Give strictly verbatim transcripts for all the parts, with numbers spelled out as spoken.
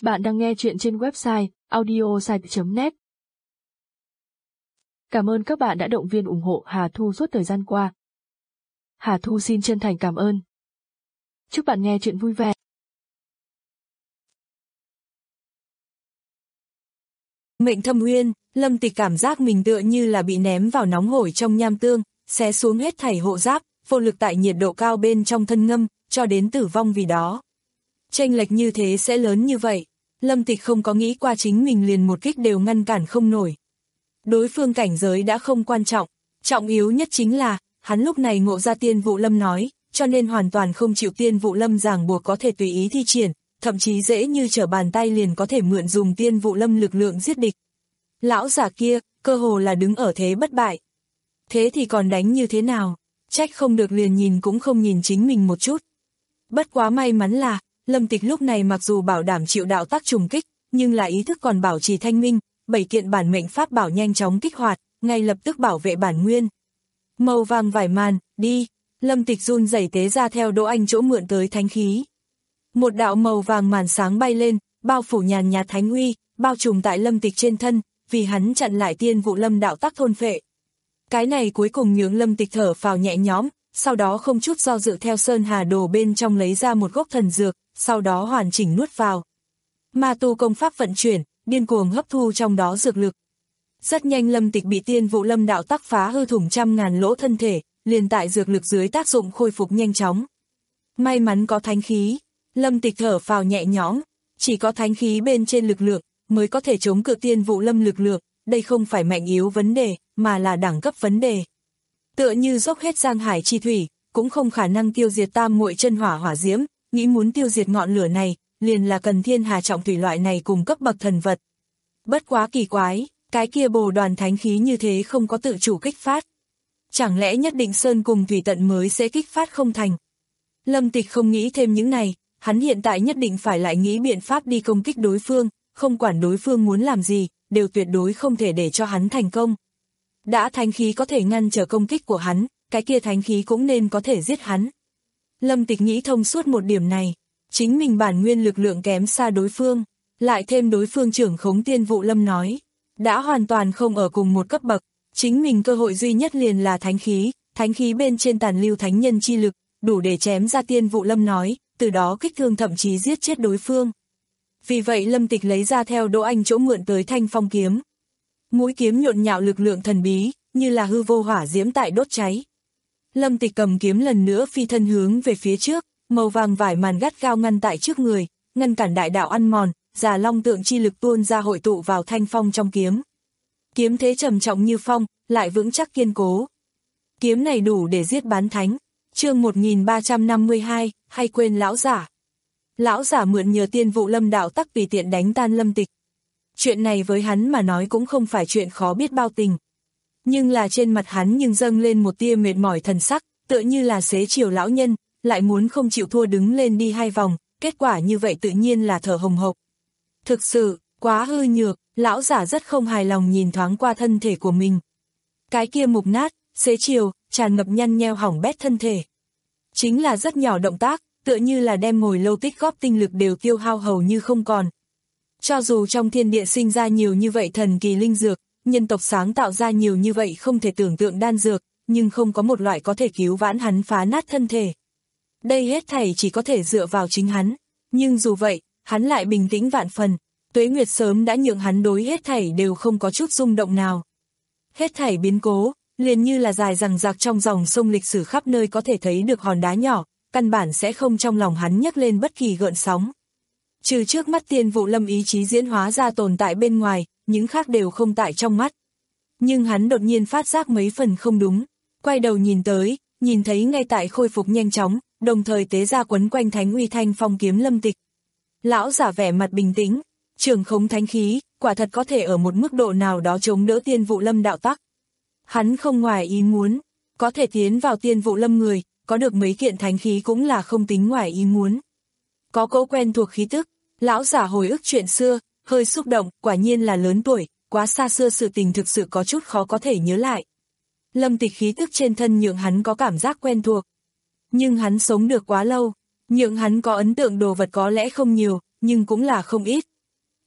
Bạn đang nghe chuyện trên website audiosite chấm net. Cảm ơn các bạn đã động viên ủng hộ Hà Thu suốt thời gian qua. Hà Thu xin chân thành cảm ơn. Chúc bạn nghe chuyện vui vẻ. Mệnh Thâm Uyên, Lâm Tịch cảm giác mình tựa như là bị ném vào nóng hổi trong nham tương, xé xuống hết thảy hộ giáp, vô lực tại nhiệt độ cao bên trong thân ngâm, cho đến tử vong vì đó. Chênh lệch như thế sẽ lớn như vậy, Lâm Tịch không có nghĩ qua chính mình liền một kích đều ngăn cản không nổi. Đối phương cảnh giới đã không quan trọng, trọng yếu nhất chính là, hắn lúc này ngộ ra Tiên Vụ Lâm nói, cho nên hoàn toàn không chịu Tiên Vụ Lâm ràng buộc có thể tùy ý thi triển, thậm chí dễ như trở bàn tay liền có thể mượn dùng Tiên Vụ Lâm lực lượng giết địch. Lão giả kia, cơ hồ là đứng ở thế bất bại. Thế thì còn đánh như thế nào? Trách không được liền nhìn cũng không nhìn chính mình một chút. Bất quá may mắn là, Lâm Tịch lúc này mặc dù bảo đảm chịu đạo tác trùng kích, nhưng là ý thức còn bảo trì thanh minh, bảy kiện bản mệnh pháp bảo nhanh chóng kích hoạt, ngay lập tức bảo vệ bản nguyên. Màu vàng vải màn, đi, Lâm Tịch run rẩy tế ra theo Đỗ Anh chỗ mượn tới thánh khí. Một đạo màu vàng màn sáng bay lên, bao phủ nhàn nhạt thánh uy, bao trùm tại Lâm Tịch trên thân, vì hắn chặn lại Tiên Vụ Lâm đạo tác thôn phệ. Cái này cuối cùng nhướng Lâm Tịch thở phào nhẹ nhõm, sau đó không chút do dự theo Sơn Hà Đồ bên trong lấy ra một gốc thần dược, sau đó hoàn chỉnh nuốt vào. Ma tu công pháp vận chuyển, điên cuồng hấp thu trong đó dược lực. Rất nhanh Lâm Tịch bị Tiên Vụ Lâm đạo tác phá hư thủng trăm ngàn lỗ thân thể, liền tại dược lực dưới tác dụng khôi phục nhanh chóng. May mắn có thánh khí, Lâm Tịch thở phào nhẹ nhõm, chỉ có thánh khí bên trên lực lượng mới có thể chống cự Tiên Vụ Lâm lực lượng, đây không phải mạnh yếu vấn đề, mà là đẳng cấp vấn đề. Tựa như dốc hết Giang Hải chi thủy, cũng không khả năng tiêu diệt tam muội chân hỏa hỏa diễm, nghĩ muốn tiêu diệt ngọn lửa này, liền là cần thiên hà trọng thủy loại này cùng cấp bậc thần vật. Bất quá kỳ quái, cái kia bồ đoàn thánh khí như thế không có tự chủ kích phát. Chẳng lẽ nhất định sơn cùng thủy tận mới sẽ kích phát không thành? Lâm Tịch không nghĩ thêm những này, hắn hiện tại nhất định phải lại nghĩ biện pháp đi công kích đối phương, không quản đối phương muốn làm gì, đều tuyệt đối không thể để cho hắn thành công. Đã thánh khí có thể ngăn trở công kích của hắn, cái kia thánh khí cũng nên có thể giết hắn. Lâm Tịch nghĩ thông suốt một điểm này, chính mình bản nguyên lực lượng kém xa đối phương, lại thêm đối phương trưởng khống Tiên Vụ Lâm nói, đã hoàn toàn không ở cùng một cấp bậc, chính mình cơ hội duy nhất liền là thánh khí, thánh khí bên trên tàn lưu thánh nhân chi lực, đủ để chém ra Tiên Vụ Lâm nói, từ đó kích thương thậm chí giết chết đối phương. Vì vậy Lâm Tịch lấy ra theo Đỗ Anh chỗ mượn tới thanh phong kiếm. Mũi kiếm nhộn nhạo lực lượng thần bí, như là hư vô hỏa diễm tại đốt cháy. Lâm Tịch cầm kiếm lần nữa phi thân hướng về phía trước, màu vàng vải màn gắt gao ngăn tại trước người, ngăn cản đại đạo ăn mòn, già long tượng chi lực tuôn ra hội tụ vào thanh phong trong kiếm. Kiếm thế trầm trọng như phong, lại vững chắc kiên cố. Kiếm này đủ để giết bán thánh. Chương một nghìn ba trăm năm mươi hai, hay quên lão giả. Lão giả mượn nhờ Tiên Vụ Lâm đạo tắc tùy tiện đánh tan Lâm Tịch. Chuyện này với hắn mà nói cũng không phải chuyện khó biết bao tình. Nhưng là trên mặt hắn nhưng dâng lên một tia mệt mỏi thần sắc, tựa như là xế chiều lão nhân, lại muốn không chịu thua đứng lên đi hai vòng, kết quả như vậy tự nhiên là thở hồng hộc. Thực sự, quá hư nhược, lão giả rất không hài lòng nhìn thoáng qua thân thể của mình. Cái kia mục nát, xế chiều, tràn ngập nhăn nheo hỏng bét thân thể. Chính là rất nhỏ động tác, tựa như là đem ngồi lâu tích góp tinh lực đều tiêu hao hầu như không còn. Cho dù trong thiên địa sinh ra nhiều như vậy thần kỳ linh dược, nhân tộc sáng tạo ra nhiều như vậy không thể tưởng tượng đan dược, nhưng không có một loại có thể cứu vãn hắn phá nát thân thể. Đây hết thảy chỉ có thể dựa vào chính hắn, nhưng dù vậy, hắn lại bình tĩnh vạn phần, tuế nguyệt sớm đã nhượng hắn đối hết thảy đều không có chút rung động nào. Hết thảy biến cố, liền như là dài dằng dặc trong dòng sông lịch sử khắp nơi có thể thấy được hòn đá nhỏ, căn bản sẽ không trong lòng hắn nhấc lên bất kỳ gợn sóng. Trừ trước mắt Tiên Vụ Lâm ý chí diễn hóa ra tồn tại bên ngoài, những khác đều không tại trong mắt. Nhưng hắn đột nhiên phát giác mấy phần không đúng, quay đầu nhìn tới, nhìn thấy ngay tại khôi phục nhanh chóng, đồng thời tế ra quấn quanh thánh uy thanh phong kiếm Lâm Tịch. Lão giả vẻ mặt bình tĩnh, trưởng khống thánh khí, quả thật có thể ở một mức độ nào đó chống đỡ Tiên Vụ Lâm đạo tắc. Hắn không ngoài ý muốn, có thể tiến vào Tiên Vụ Lâm người, có được mấy kiện thánh khí cũng là không tính ngoài ý muốn. Có cỗ quen thuộc khí tức, lão giả hồi ức chuyện xưa, hơi xúc động, quả nhiên là lớn tuổi, quá xa xưa sự tình thực sự có chút khó có thể nhớ lại. Lâm Tịch khí tức trên thân nhượng hắn có cảm giác quen thuộc. Nhưng hắn sống được quá lâu, nhượng hắn có ấn tượng đồ vật có lẽ không nhiều, nhưng cũng là không ít,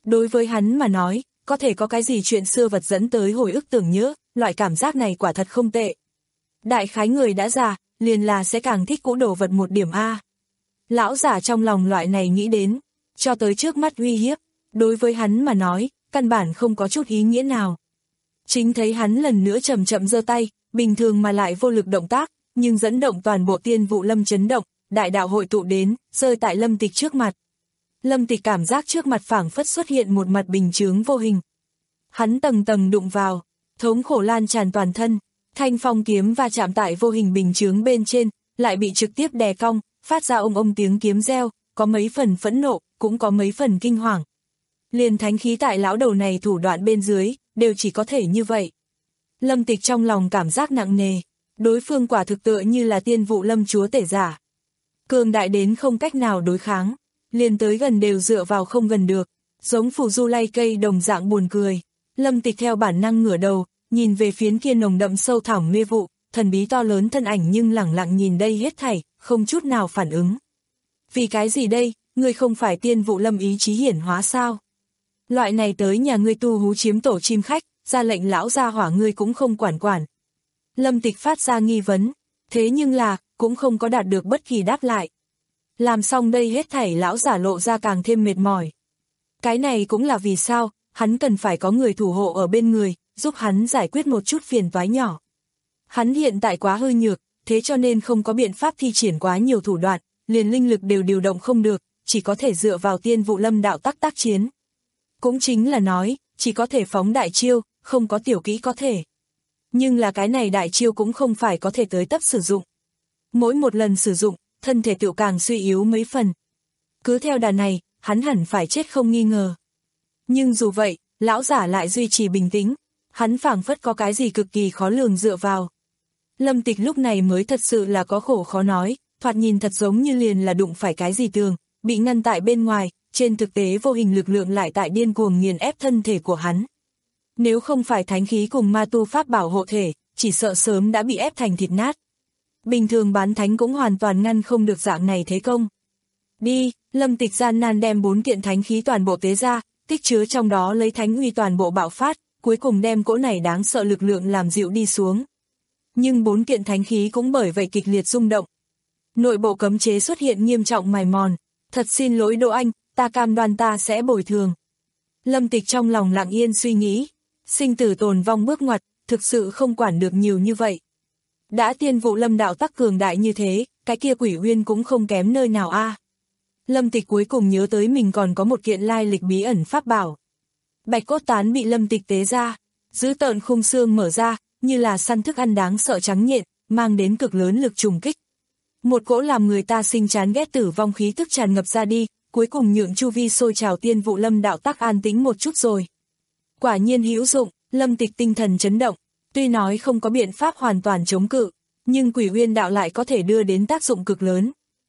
Đối với hắn mà nói, có thể có cái gì chuyện xưa vật dẫn tới hồi ức tưởng nhớ, loại cảm giác này quả thật không tệ. Đại khái người đã già, liền là sẽ càng thích cũ đồ vật một điểm A. Lão giả trong lòng loại này nghĩ đến, cho tới trước mắt uy hiếp, đối với hắn mà nói, căn bản không có chút ý nghĩa nào. Chính thấy hắn lần nữa chậm chậm giơ tay, bình thường mà lại vô lực động tác, nhưng dẫn động toàn bộ Tiên Vụ Lâm chấn động, đại đạo hội tụ đến, rơi tại Lâm Tịch trước mặt. Lâm Tịch cảm giác trước mặt phảng phất xuất hiện một mặt bình chướng vô hình. Hắn tầng tầng đụng vào, thống khổ lan tràn toàn thân, thanh phong kiếm va chạm tại vô hình bình chướng bên trên, lại bị trực tiếp đè cong, phát ra ông ông tiếng kiếm reo, có mấy phần phẫn nộ, cũng có mấy phần kinh hoàng. Liền thánh khí tại lão đầu này thủ đoạn bên dưới, đều chỉ có thể như vậy. Lâm Tịch trong lòng cảm giác nặng nề, đối phương quả thực tựa như là Tiên Vụ Lâm chúa tể giả. Cường đại đến không cách nào đối kháng, liền tới gần đều dựa vào không gần được, giống phù du lay cây đồng dạng buồn cười. Lâm Tịch theo bản năng ngửa đầu, nhìn về phía kia nồng đậm sâu thẳm mê vụ, thần bí to lớn thân ảnh nhưng lẳng lặng nhìn đây hết thảy, không chút nào phản ứng. Vì cái gì đây, ngươi không phải Tiên Vụ Lâm ý chí hiển hóa sao? Loại này tới nhà ngươi tu hú chiếm tổ chim khách, ra lệnh lão gia hỏa ngươi cũng không quản quản. Lâm Tịch phát ra nghi vấn, thế nhưng là, cũng không có đạt được bất kỳ đáp lại. Làm xong đây hết thảy lão giả lộ ra càng thêm mệt mỏi. Cái này cũng là vì sao, hắn cần phải có người thủ hộ ở bên người, giúp hắn giải quyết một chút phiền toái nhỏ. Hắn hiện tại quá hư nhược, thế cho nên không có biện pháp thi triển quá nhiều thủ đoạn, liền linh lực đều điều động không được, chỉ có thể dựa vào Tiên Vụ Lâm đạo tắc tác chiến. Cũng chính là nói, chỉ có thể phóng đại chiêu, không có tiểu kỹ có thể. Nhưng là cái này đại chiêu cũng không phải có thể tới tấp sử dụng. Mỗi một lần sử dụng, thân thể tựu càng suy yếu mấy phần. Cứ theo đà này, hắn hẳn phải chết không nghi ngờ. Nhưng dù vậy, lão giả lại duy trì bình tĩnh, hắn phảng phất có cái gì cực kỳ khó lường dựa vào. Lâm Tịch lúc này mới thật sự là có khổ khó nói, thoạt nhìn thật giống như liền là đụng phải cái gì tường, bị ngăn tại bên ngoài, trên thực tế vô hình lực lượng lại tại điên cuồng nghiền ép thân thể của hắn. Nếu không phải thánh khí cùng ma tu pháp bảo hộ thể, chỉ sợ sớm đã bị ép thành thịt nát. Bình thường bán thánh cũng hoàn toàn ngăn không được dạng này thế công. Đi, Lâm Tịch gian nan đem bốn kiện thánh khí toàn bộ tế ra, tích chứa trong đó lấy thánh uy toàn bộ bạo phát, cuối cùng đem cỗ này đáng sợ lực lượng làm dịu đi xuống. Nhưng bốn kiện thánh khí cũng bởi vậy kịch liệt rung động. Nội bộ cấm chế xuất hiện nghiêm trọng mài mòn, thật xin lỗi Đỗ Anh, ta cam đoan ta sẽ bồi thường. Lâm Tịch trong lòng lặng yên suy nghĩ, sinh tử tồn vong bước ngoặt, thực sự không quản được nhiều như vậy. Đã Tiên Vụ Lâm đạo tắc cường đại như thế, cái kia Quỷ Uyên cũng không kém nơi nào a. Lâm Tịch cuối cùng nhớ tới mình còn có một kiện lai lịch bí ẩn pháp bảo. Bạch cốt tán bị Lâm Tịch tế ra, dữ tợn khung xương mở ra, như là săn thức ăn đáng sợ trắng nhện, mang đến cực lớn lực trùng kích. Một cỗ làm người ta sinh chán ghét tử vong khí tức tràn ngập ra đi, cuối cùng nhượng chu vi sôi trào Tiên Vụ Lâm đạo tắc an tĩnh một chút rồi. Quả nhiên hữu dụng, Lâm Tịch tinh thần chấn động, tuy nói không có biện pháp hoàn toàn chống cự, nhưng Quỷ Uyên đạo lại có thể đưa đến tác dụng cực lớn.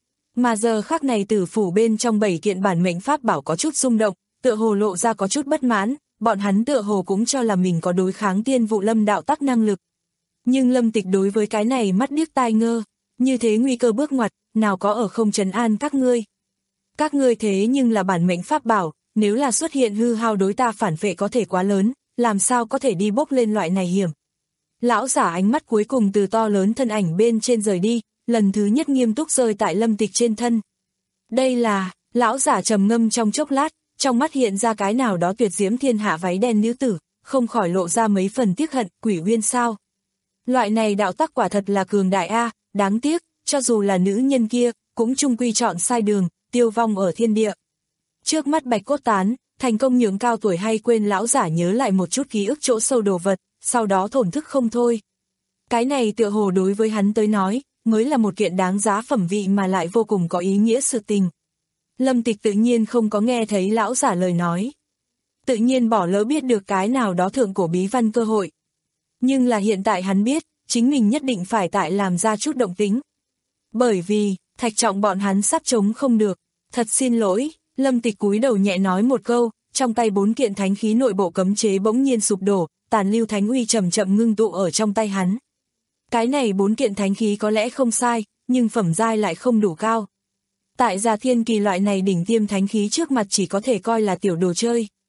Mà giờ khắc này tử phủ bên trong bảy kiện bản mệnh pháp bảo có chút rung động, tựa hồ lộ ra có chút bất mãn, bọn hắn tựa hồ cũng cho là mình có đối kháng Tiên Vụ Lâm đạo tắc năng lực. Nhưng Lâm Tịch đối với cái này mắt điếc tai ngơ, như thế nguy cơ bước ngoặt, nào có ở không trấn an các ngươi. Các ngươi thế nhưng là bản mệnh pháp bảo, nếu là xuất hiện hư hao đối ta phản vệ có thể quá lớn, làm sao có thể đi bốc lên loại này hiểm. Lão giả ánh mắt cuối cùng từ to lớn thân ảnh bên trên rời đi, lần thứ nhất nghiêm túc rơi tại Lâm Tịch trên thân. Đây là, lão giả trầm ngâm trong chốc lát, trong mắt hiện ra cái nào đó tuyệt diễm thiên hạ váy đen nữ tử, không khỏi lộ ra mấy phần tiếc hận. Quỷ Uyên sao? Loại này đạo tắc quả thật là cường đại a, đáng tiếc, cho dù là nữ nhân kia, cũng chung quy chọn sai đường, tiêu vong ở thiên địa. Trước mắt bạch cốt tán, thành công nhường cao tuổi hay quên lão giả nhớ lại một chút ký ức chỗ sâu đồ vật, sau đó thổn thức không thôi. Cái này tựa hồ đối với hắn tới nói, mới là một kiện đáng giá phẩm vị mà lại vô cùng có ý nghĩa sự tình. Lâm Tịch tự nhiên không có nghe thấy lão giả lời nói. Tự nhiên bỏ lỡ biết được cái nào đó thượng cổ bí văn cơ hội. Nhưng là hiện tại hắn biết, chính mình nhất định phải tại làm ra chút động tính. Bởi vì, thạch trọng bọn hắn sắp chống không được. Thật xin lỗi, Lâm Tịch cúi đầu nhẹ nói một câu, trong tay bốn kiện thánh khí nội bộ cấm chế bỗng nhiên sụp đổ, tàn lưu thánh uy chậm chậm ngưng tụ ở trong tay hắn. Cái này bốn kiện thánh khí có lẽ không sai, nhưng phẩm giai lại không đủ cao. Tại Già Thiên Kỳ loại này đỉnh tiêm thánh khí trước mặt chỉ có thể coi là tiểu đồ chơi.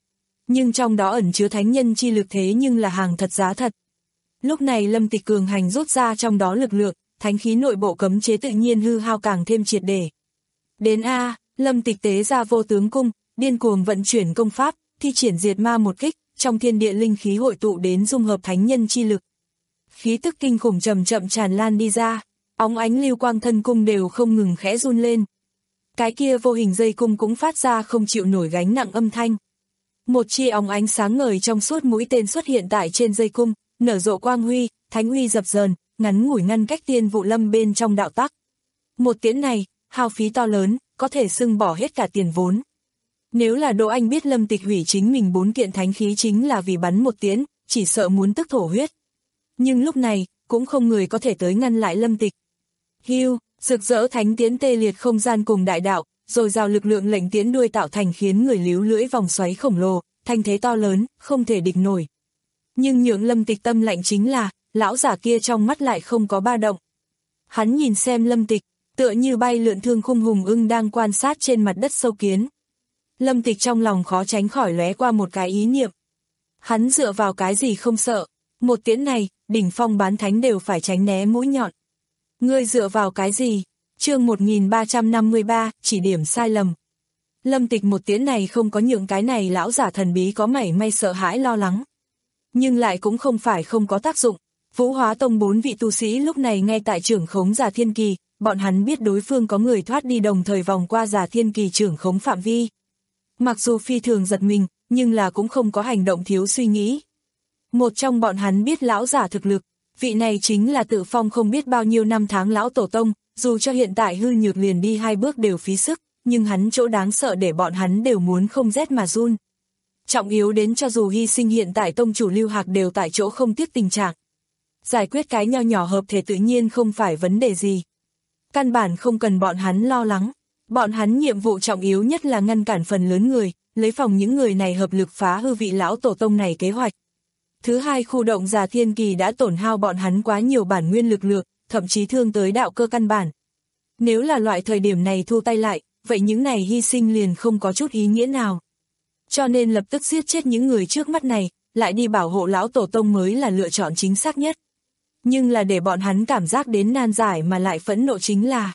nhưng trong đó ẩn chứa thánh nhân chi lực thế nhưng là hàng thật giá thật. Lúc này Lâm Tịch cường hành rút ra trong đó lực lượng, thánh khí nội bộ cấm chế tự nhiên hư hao càng thêm triệt để. Đến A, Lâm Tịch tế ra vô tướng cung, điên cuồng vận chuyển công pháp, thi triển diệt ma một kích, trong thiên địa linh khí hội tụ đến dung hợp thánh nhân chi lực. Khí tức kinh khủng chậm chậm tràn lan đi ra, óng ánh lưu quang thân cung đều không ngừng khẽ run lên. Cái kia vô hình dây cung cũng phát ra không chịu nổi gánh nặng âm thanh. Một chi óng ánh sáng ngời trong suốt mũi tên xuất hiện tại trên dây cung, nở rộ quang huy, thánh huy dập dờn, ngắn ngủi ngăn cách tiên vụ lâm bên trong đạo tắc. Một tiễn này, hao phí to lớn, có thể xưng bỏ hết cả tiền vốn. Nếu là Đỗ Anh biết Lâm Tịch hủy chính mình bốn kiện thánh khí chính là vì bắn một tiễn, chỉ sợ muốn tức thổ huyết. Nhưng lúc này, cũng không người có thể tới ngăn lại Lâm Tịch. Hưu, rực rỡ thánh tiễn tê liệt không gian cùng đại đạo, rồi rào lực lượng lệnh tiễn đuôi tạo thành khiến người líu lưỡi vòng xoáy khổng lồ, thanh thế to lớn, không thể địch nổi. Nhưng nhượng Lâm Tịch tâm lạnh chính là, lão giả kia trong mắt lại không có ba động. Hắn nhìn xem Lâm Tịch, tựa như bay lượn thương khung hùng ưng đang quan sát trên mặt đất sâu kiến. Lâm Tịch trong lòng khó tránh khỏi lóe qua một cái ý niệm. Hắn dựa vào cái gì không sợ, một tiễn này, đỉnh phong bán thánh đều phải tránh né mũi nhọn. Ngươi dựa vào cái gì? Chương một nghìn ba trăm năm mươi ba, chỉ điểm sai lầm. Lâm Tịch một tiễn này không có nhượng cái này lão giả thần bí có mảy may sợ hãi lo lắng. Nhưng lại cũng không phải không có tác dụng. Vũ Hóa Tông bốn vị tu sĩ lúc này ngay tại trưởng khống Già Thiên Kỳ, bọn hắn biết đối phương có người thoát đi đồng thời vòng qua Già Thiên Kỳ trưởng khống phạm vi. Mặc dù phi thường giật mình, nhưng là cũng không có hành động thiếu suy nghĩ. Một trong bọn hắn biết lão giả thực lực, vị này chính là tự phong không biết bao nhiêu năm tháng lão tổ tông, dù cho hiện tại hư nhược liền đi hai bước đều phí sức, nhưng hắn chỗ đáng sợ để bọn hắn đều muốn không rét mà run. Trọng yếu đến cho dù hy sinh hiện tại tông chủ Lưu Hạc đều tại chỗ không tiếc tình trạng. Giải quyết cái nho nhỏ hợp thể tự nhiên không phải vấn đề gì. Căn bản không cần bọn hắn lo lắng. Bọn hắn nhiệm vụ trọng yếu nhất là ngăn cản phần lớn người, lấy phòng những người này hợp lực phá hư vị lão tổ tông này kế hoạch. Thứ hai, khu động Già Thiên Kỳ đã tổn hao bọn hắn quá nhiều bản nguyên lực lượng, thậm chí thương tới đạo cơ căn bản. Nếu là loại thời điểm này thu tay lại, vậy những này hy sinh liền không có chút ý nghĩa nào. Cho nên lập tức giết chết những người trước mắt này, lại đi bảo hộ lão tổ tông mới là lựa chọn chính xác nhất. Nhưng là để bọn hắn cảm giác đến nan giải mà lại phẫn nộ chính là,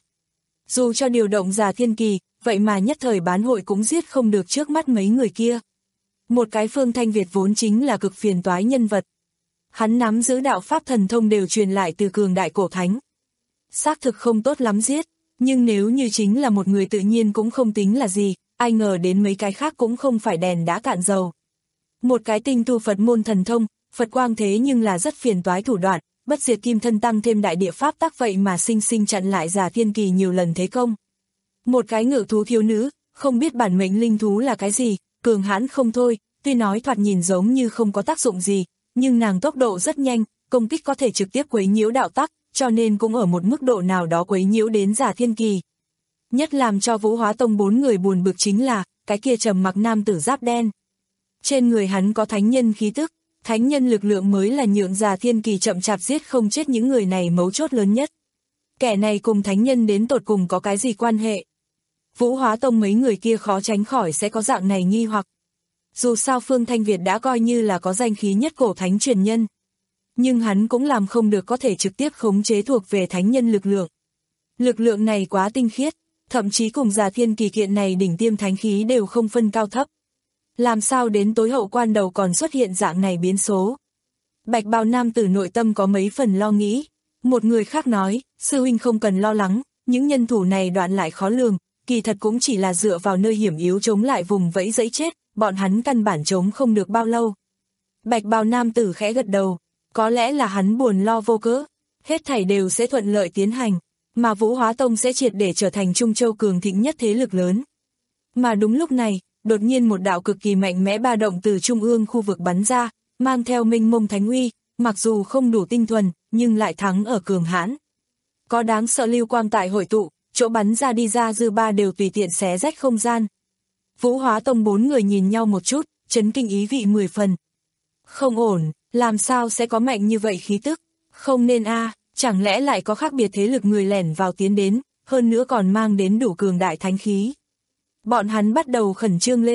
dù cho điều động Già Thiên Kỳ, vậy mà nhất thời bán hội cũng giết không được trước mắt mấy người kia. Một cái Phương Thanh Việt vốn chính là cực phiền toái nhân vật. Hắn nắm giữ đạo pháp thần thông đều truyền lại từ cường đại cổ thánh. Xác thực không tốt lắm giết, nhưng nếu như chính là một người tự nhiên cũng không tính là gì, ai ngờ đến mấy cái khác cũng không phải đèn đã cạn dầu. Một cái tinh tu Phật môn thần thông, Phật quang thế nhưng là rất phiền toái thủ đoạn, bất diệt kim thân tăng thêm đại địa pháp tác vậy mà sinh sinh chặn lại Già Thiên Kỳ nhiều lần thế công. Một cái ngự thú thiếu nữ, không biết bản mệnh linh thú là cái gì, cường hãn không thôi, tuy nói thoạt nhìn giống như không có tác dụng gì, nhưng nàng tốc độ rất nhanh, công kích có thể trực tiếp quấy nhiễu đạo tắc, cho nên cũng ở một mức độ nào đó quấy nhiễu đến Già Thiên Kỳ. Nhất làm cho Vũ Hóa Tông bốn người buồn bực chính là, cái kia trầm mặc nam tử giáp đen. Trên người hắn có thánh nhân khí tức, thánh nhân lực lượng mới là nhượng Già Thiên Kỳ chậm chạp giết không chết những người này mấu chốt lớn nhất. Kẻ này cùng thánh nhân đến tột cùng có cái gì quan hệ? Vũ Hóa Tông mấy người kia khó tránh khỏi sẽ có dạng này nghi hoặc. Dù sao Phương Thanh Việt đã coi như là có danh khí nhất cổ thánh truyền nhân. Nhưng hắn cũng làm không được có thể trực tiếp khống chế thuộc về thánh nhân lực lượng. Lực lượng này quá tinh khiết, thậm chí cùng Già Thiên Kỳ kiện này đỉnh tiêm thánh khí đều không phân cao thấp. Làm sao đến tối hậu quan đầu còn xuất hiện dạng này biến số? Bạch bào nam tử nội tâm có mấy phần lo nghĩ. Một người khác nói, sư huynh không cần lo lắng, những nhân thủ này đoạn lại khó lường, kỳ thật cũng chỉ là dựa vào nơi hiểm yếu chống lại vùng vẫy dẫy chết, bọn hắn căn bản chống không được bao lâu. Bạch bào nam tử khẽ gật đầu, có lẽ là hắn buồn lo vô cớ, hết thảy đều sẽ thuận lợi tiến hành, mà Vũ Hóa Tông sẽ triệt để trở thành Trung Châu cường thịnh nhất thế lực lớn. Mà đúng lúc này, đột nhiên một đạo cực kỳ mạnh mẽ ba động từ trung ương khu vực bắn ra, mang theo mênh mông thánh uy, mặc dù không đủ tinh thuần, nhưng lại thắng ở cường hãn. Có đáng sợ lưu quang tại hội tụ, chỗ bắn ra đi ra dư ba đều tùy tiện xé rách không gian. Vũ Hóa Tông bốn người nhìn nhau một chút, chấn kinh ý vị mười phần. Không ổn, làm sao sẽ có mạnh như vậy khí tức? Không nên a, à, chẳng lẽ lại có khác biệt thế lực người lẻn vào tiến đến, hơn nữa còn mang đến đủ cường đại thánh khí. Bọn hắn bắt đầu khẩn trương lên,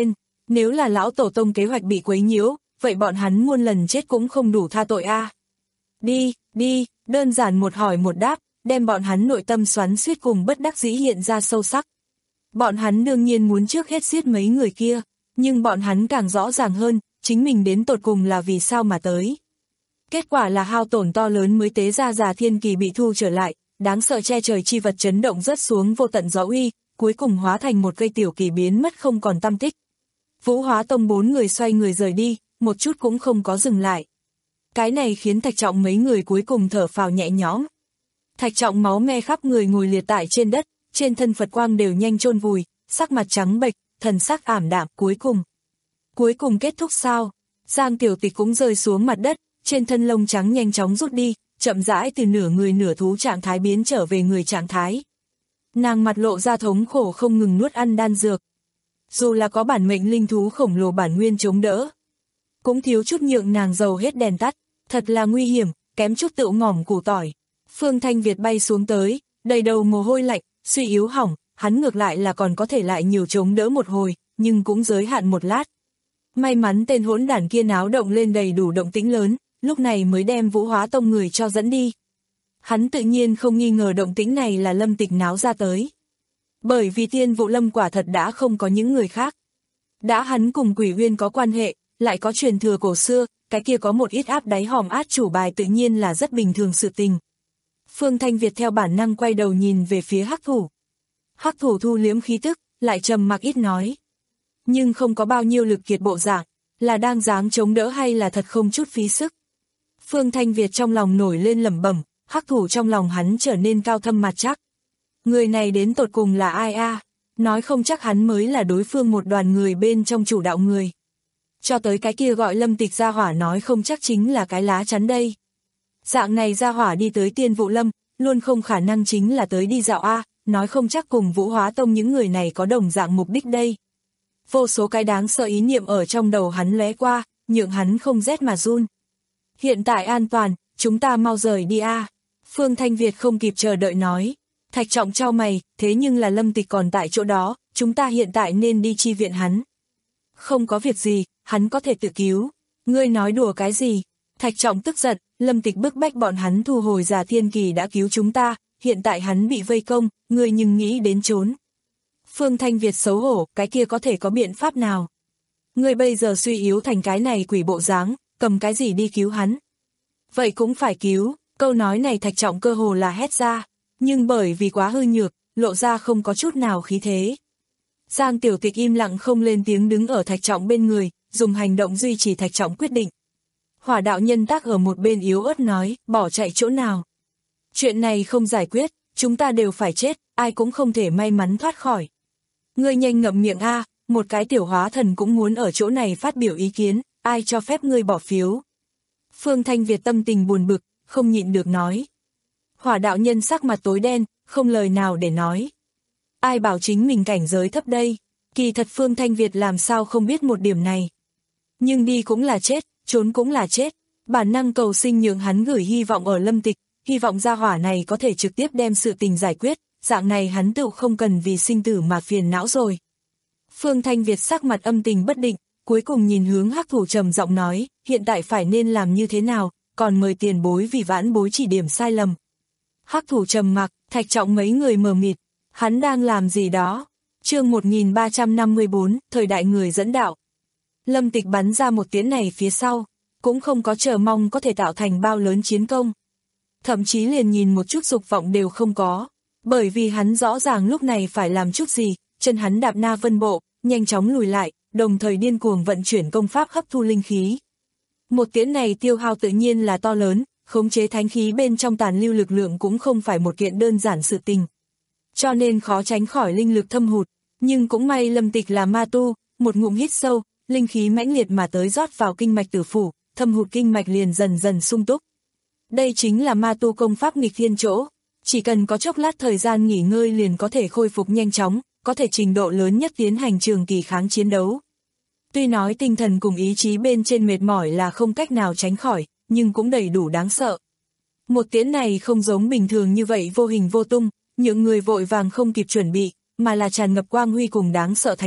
Nếu là lão tổ tông kế hoạch bị quấy nhiễu, vậy bọn hắn muôn lần chết cũng không đủ tha tội a. Đi, đi, đơn giản một hỏi một đáp, đem bọn hắn nội tâm xoắn xuýt cùng bất đắc dĩ hiện ra sâu sắc. Bọn hắn đương nhiên muốn trước hết giết mấy người kia, nhưng bọn hắn càng rõ ràng hơn, chính mình đến tột cùng là vì sao mà tới. Kết quả là hao tổn to lớn mới tế ra già thiên kỳ bị thu trở lại, đáng sợ che trời chi vật chấn động rớt xuống vô tận gió uy, cuối cùng hóa thành một cây tiểu kỳ biến mất không còn tăm tích. Vũ Hóa Tông bốn người xoay người rời đi, một chút cũng không có dừng lại. Cái này khiến Thạch Trọng mấy người cuối cùng thở phào nhẹ nhõm. Thạch Trọng máu me khắp người ngồi liệt tại trên đất, trên thân Phật quang đều nhanh chôn vùi, sắc mặt trắng bệch, thần sắc ảm đạm, cuối cùng. Cuối cùng kết thúc sao? Giang Tiểu Tịch cũng rơi xuống mặt đất, trên thân lông trắng nhanh chóng rút đi, chậm rãi từ nửa người nửa thú trạng thái biến trở về người trạng thái. Nàng mặt lộ ra thống khổ không ngừng nuốt ăn đan dược. Dù là có bản mệnh linh thú khổng lồ bản nguyên chống đỡ, cũng thiếu chút nhượng nàng dầu hết đèn tắt, thật là nguy hiểm, kém chút tựu ngỏm củ tỏi. Phương Thanh Việt bay xuống tới, đầy đầu mồ hôi lạnh, suy yếu hỏng, hắn ngược lại là còn có thể lại nhiều chống đỡ một hồi, nhưng cũng giới hạn một lát. May mắn tên hỗn đản kia náo động lên đầy đủ động tĩnh lớn, lúc này mới đem Vũ Hóa Tông người cho dẫn đi. Hắn tự nhiên không nghi ngờ động tĩnh này là Lâm Tịch náo ra tới. Bởi vì Tiên Vụ Lâm quả thật đã không có những người khác. Đã hắn cùng Quỷ Uyên có quan hệ, lại có truyền thừa cổ xưa, cái kia có một ít áp đáy hòm át chủ bài tự nhiên là rất bình thường sự tình. Phương Thanh Việt theo bản năng quay đầu nhìn về phía Hắc Thủ. Hắc Thủ thu liếm khí tức, lại trầm mặc ít nói. Nhưng không có bao nhiêu lực kiệt bộ dạng, là đang dáng chống đỡ hay là thật không chút phí sức. Phương Thanh Việt trong lòng nổi lên lẩm bẩm, Hắc Thủ trong lòng hắn trở nên cao thâm mặt chắc. Người này đến tột cùng là ai a? À? Nói không chắc hắn mới là đối phương một đoàn người bên trong chủ đạo người. Cho tới cái kia gọi Lâm Tịch gia hỏa nói không chắc chính là cái lá chắn đây. Dạng này gia hỏa đi tới Tiên Vụ Lâm, luôn không khả năng chính là tới đi dạo a, nói không chắc cùng Vũ Hóa Tông những người này có đồng dạng mục đích đây. Vô số cái đáng sợ ý niệm ở trong đầu hắn lóe qua, nhượng hắn không rét mà run. Hiện tại an toàn, chúng ta mau rời đi a. Phương Thanh Việt không kịp chờ đợi nói. Thạch Trọng chau mày, thế nhưng là Lâm Tịch còn tại chỗ đó, chúng ta hiện tại nên đi chi viện hắn. Không có việc gì, hắn có thể tự cứu. Ngươi nói đùa cái gì? Thạch Trọng tức giận, Lâm Tịch bức bách bọn hắn thu hồi Già Thiên Kỳ đã cứu chúng ta, hiện tại hắn bị vây công, ngươi nhưng nghĩ đến trốn. Phương Thanh Việt xấu hổ, cái kia có thể có biện pháp nào? Ngươi bây giờ suy yếu thành cái này quỷ bộ dáng, cầm cái gì đi cứu hắn? Vậy cũng phải cứu, câu nói này Thạch Trọng cơ hồ là hét ra, nhưng bởi vì quá hư nhược, lộ ra không có chút nào khí thế. Giang Tiểu Tịch im lặng không lên tiếng đứng ở Thạch Trọng bên người, dùng hành động duy trì Thạch Trọng quyết định. Hỏa đạo nhân tác ở một bên yếu ớt nói, bỏ chạy chỗ nào? Chuyện này không giải quyết, chúng ta đều phải chết, ai cũng không thể may mắn thoát khỏi. Ngươi nhanh ngậm miệng a, một cái tiểu hóa thần cũng muốn ở chỗ này phát biểu ý kiến, ai cho phép ngươi bỏ phiếu? Phương Thanh Việt tâm tình buồn bực, không nhịn được nói. Hỏa đạo nhân sắc mặt tối đen, không lời nào để nói. Ai bảo chính mình cảnh giới thấp đây? Kỳ thật Phương Thanh Việt làm sao không biết một điểm này. Nhưng đi cũng là chết, trốn cũng là chết. Bản năng cầu sinh nhường hắn gửi hy vọng ở Lâm Tịch, hy vọng gia hỏa này có thể trực tiếp đem sự tình giải quyết, dạng này hắn tự không cần vì sinh tử mà phiền não rồi. Phương Thanh Việt sắc mặt âm tình bất định, cuối cùng nhìn hướng Hắc Thủ trầm giọng nói, hiện tại phải nên làm như thế nào, còn mời tiền bối vì vãn bối chỉ điểm sai lầm. Hắc Thủ trầm mặc, Thạch Trọng mấy người mờ mịt, hắn đang làm gì đó. Chương một nghìn ba trăm năm mươi tư, thời đại người dẫn đạo. Lâm Tịch bắn ra một tiếng này phía sau, cũng không có chờ mong có thể tạo thành bao lớn chiến công. Thậm chí liền nhìn một chút dục vọng đều không có, bởi vì hắn rõ ràng lúc này phải làm chút gì, chân hắn đạp na vân bộ, nhanh chóng lùi lại, đồng thời điên cuồng vận chuyển công pháp hấp thu linh khí. Một tiếng này tiêu hao tự nhiên là to lớn, khống chế thánh khí bên trong tàn lưu lực lượng cũng không phải một kiện đơn giản sự tình. Cho nên khó tránh khỏi linh lực thâm hụt, nhưng cũng may Lâm Tịch là ma tu, một ngụm hít sâu, linh khí mãnh liệt mà tới rót vào kinh mạch tử phủ, thâm hụt kinh mạch liền dần dần sung túc. Đây chính là ma tu công pháp nghịch thiên chỗ, chỉ cần có chốc lát thời gian nghỉ ngơi liền có thể khôi phục nhanh chóng, có thể trình độ lớn nhất tiến hành trường kỳ kháng chiến đấu. Tuy nói tinh thần cùng ý chí bên trên mệt mỏi là không cách nào tránh khỏi, nhưng cũng đầy đủ đáng sợ. Một tiếng này không giống bình thường như vậy vô hình vô tung, những người vội vàng không kịp chuẩn bị, mà là tràn ngập quang huy cùng đáng sợ thánh tức,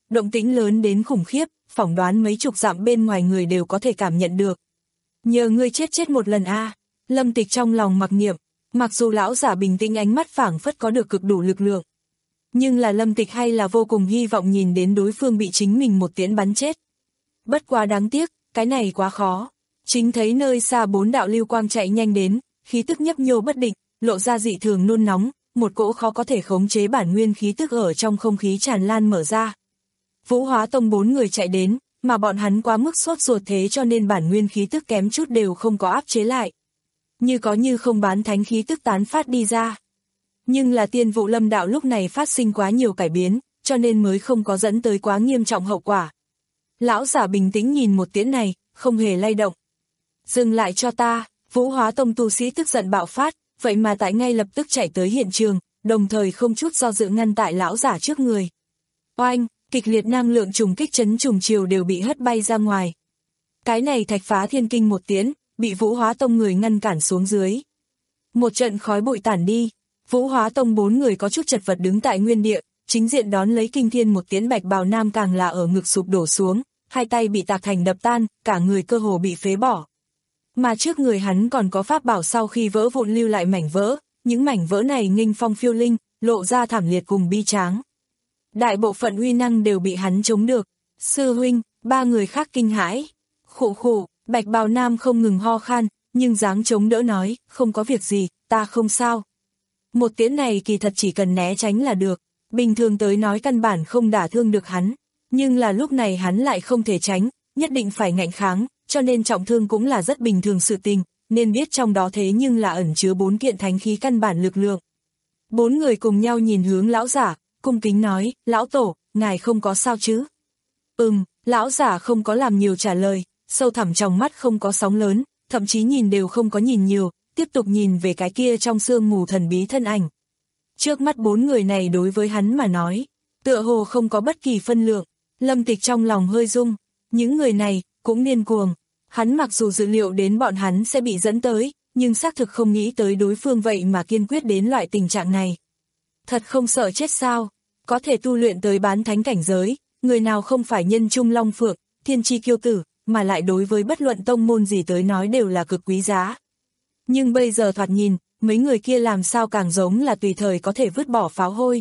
động tĩnh lớn đến khủng khiếp, phỏng đoán mấy chục dặm bên ngoài người đều có thể cảm nhận được. Nhờ ngươi chết chết một lần a. Lâm Tịch trong lòng mặc niệm, mặc dù lão giả bình tĩnh ánh mắt phảng phất có được cực đủ lực lượng. Nhưng là Lâm Tịch hay là vô cùng hy vọng nhìn đến đối phương bị chính mình một tiễn bắn chết. Bất quá đáng tiếc, cái này quá khó. Chính thấy nơi xa bốn đạo lưu quang chạy nhanh đến, khí tức nhấp nhô bất định, lộ ra dị thường nôn nóng, một cỗ khó có thể khống chế bản nguyên khí tức ở trong không khí tràn lan mở ra. Vũ Hóa Tông bốn người chạy đến, mà bọn hắn quá mức sốt ruột thế cho nên bản nguyên khí tức kém chút đều không có áp chế lại. Như có như không bán thánh khí tức tán phát đi ra. Nhưng là Tiên Vụ Lâm đạo lúc này phát sinh quá nhiều cải biến, cho nên mới không có dẫn tới quá nghiêm trọng hậu quả. Lão giả bình tĩnh nhìn một tiễn này, không hề lay động. Dừng lại cho ta, Vũ Hóa Tông tu sĩ tức giận bạo phát, vậy mà tại ngay lập tức chạy tới hiện trường, đồng thời không chút do dự ngăn tại lão giả trước người. Oanh, kịch liệt năng lượng trùng kích chấn trùng chiều đều bị hất bay ra ngoài. Cái này thạch phá thiên kinh một tiễn, bị Vũ Hóa Tông người ngăn cản xuống dưới. Một trận khói bụi tản đi, Vũ Hóa Tông bốn người có chút chật vật đứng tại nguyên địa, chính diện đón lấy kinh thiên một tiễn Bạch Bào Nam càng là ở ngực sụp đổ xuống, hai tay bị tạc thành đập tan, cả người cơ hồ bị phế bỏ. Mà trước người hắn còn có pháp bảo sau khi vỡ vụn lưu lại mảnh vỡ, những mảnh vỡ này nghênh phong phiêu linh, lộ ra thảm liệt cùng bi tráng. Đại bộ phận uy năng đều bị hắn chống được. Sư huynh, ba người khác kinh hãi. Khụ khụ, Bạch Bào Nam không ngừng ho khan, nhưng dáng chống đỡ nói, không có việc gì, ta không sao. Một tiễn này kỳ thật chỉ cần né tránh là được, bình thường tới nói căn bản không đả thương được hắn, nhưng là lúc này hắn lại không thể tránh, nhất định phải ngạnh kháng, cho nên trọng thương cũng là rất bình thường sự tình, nên biết trong đó thế nhưng là ẩn chứa bốn kiện thánh khí căn bản lực lượng. Bốn người cùng nhau nhìn hướng lão giả, cung kính nói, lão tổ, ngài không có sao chứ? Ừm, lão giả không có làm nhiều trả lời, sâu thẳm trong mắt không có sóng lớn, thậm chí nhìn đều không có nhìn nhiều, tiếp tục nhìn về cái kia trong sương mù thần bí thân ảnh. Trước mắt bốn người này đối với hắn mà nói, tựa hồ không có bất kỳ phân lượng, Lâm Tịch trong lòng hơi rung, những người này cũng điên cuồng, hắn mặc dù dự liệu đến bọn hắn sẽ bị dẫn tới, nhưng xác thực không nghĩ tới đối phương vậy mà kiên quyết đến loại tình trạng này. Thật không sợ chết sao, có thể tu luyện tới bán thánh cảnh giới, người nào không phải nhân trung long phượng, thiên chi kiêu tử, mà lại đối với bất luận tông môn gì tới nói đều là cực quý giá. Nhưng bây giờ thoạt nhìn, mấy người kia làm sao càng giống là tùy thời có thể vứt bỏ pháo hôi.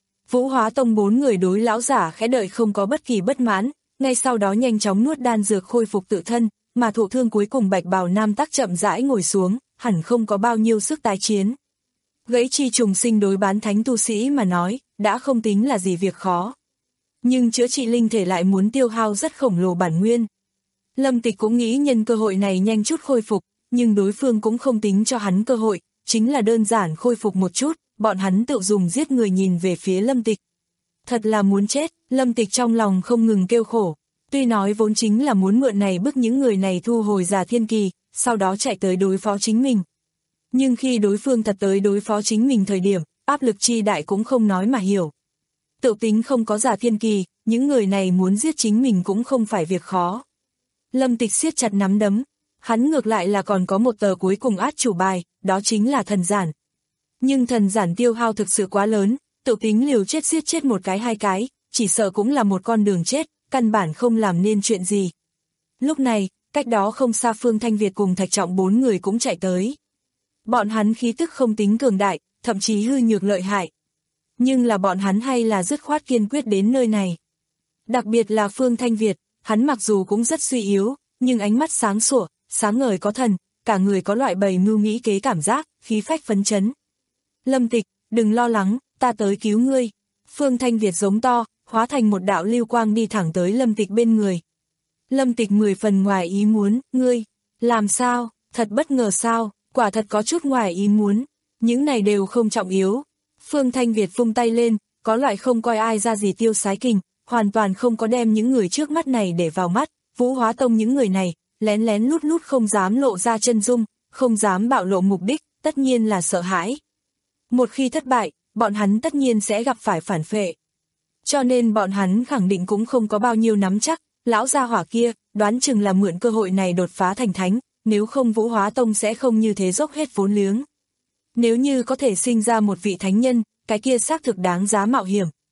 Vũ Hóa Tông bốn người đối lão giả khẽ đợi không có bất kỳ bất mãn, ngay sau đó nhanh chóng nuốt đan dược khôi phục tự thân, mà thụ thương cuối cùng Bạch Bào Nam tắc chậm rãi ngồi xuống, hẳn không có bao nhiêu sức tái chiến. Gãy chi trùng sinh đối bán thánh tu sĩ mà nói, đã không tính là gì việc khó. Nhưng chữa trị linh thể lại muốn tiêu hao rất khổng lồ bản nguyên. Lâm Tịch cũng nghĩ nhân cơ hội này nhanh chút khôi phục, nhưng đối phương cũng không tính cho hắn cơ hội, chính là đơn giản khôi phục một chút, bọn hắn tự dùng giết người nhìn về phía Lâm Tịch. Thật là muốn chết, Lâm Tịch trong lòng không ngừng kêu khổ, tuy nói vốn chính là muốn mượn này bức những người này thu hồi Già Thiên Kỳ, sau đó chạy tới đối phó chính mình. Nhưng khi đối phương thật tới đối phó chính mình thời điểm, áp lực chi đại cũng không nói mà hiểu. Tự tính không có Già Thiên Kỳ, những người này muốn giết chính mình cũng không phải việc khó. Lâm Tịch siết chặt nắm đấm, hắn ngược lại là còn có một tờ cuối cùng át chủ bài, đó chính là thần giản. Nhưng thần giản tiêu hao thực sự quá lớn, tự tính liều chết giết chết một cái hai cái, chỉ sợ cũng là một con đường chết, căn bản không làm nên chuyện gì. Lúc này, cách đó không xa Phương Thanh Việt cùng Thạch Trọng bốn người cũng chạy tới. Bọn hắn khí tức không tính cường đại, thậm chí hư nhược lợi hại. Nhưng là bọn hắn hay là dứt khoát kiên quyết đến nơi này. Đặc biệt là Phương Thanh Việt, hắn mặc dù cũng rất suy yếu, nhưng ánh mắt sáng sủa, sáng ngời có thần, cả người có loại bầy mưu nghĩ kế cảm giác, khí phách phấn chấn. Lâm Tịch, đừng lo lắng, ta tới cứu ngươi. Phương Thanh Việt giống to, hóa thành một đạo lưu quang đi thẳng tới Lâm Tịch bên người. Lâm Tịch mười phần ngoài ý muốn, ngươi, làm sao, thật bất ngờ sao, quả thật có chút ngoài ý muốn, những này đều không trọng yếu. Phương Thanh Việt vung tay lên, có loại không coi ai ra gì tiêu sái kình, hoàn toàn không có đem những người trước mắt này để vào mắt, Vũ Hóa Tông những người này, lén lén lút lút không dám lộ ra chân dung, không dám bạo lộ mục đích, tất nhiên là sợ hãi. Một khi thất bại, bọn hắn tất nhiên sẽ gặp phải phản phệ. Cho nên bọn hắn khẳng định cũng không có bao nhiêu nắm chắc, lão gia hỏa kia, đoán chừng là mượn cơ hội này đột phá thành thánh, nếu không Vũ Hóa Tông sẽ không như thế dốc hết vốn liếng. Nếu như có thể sinh ra một vị thánh nhân, cái kia xác thực đáng giá mạo hiểm.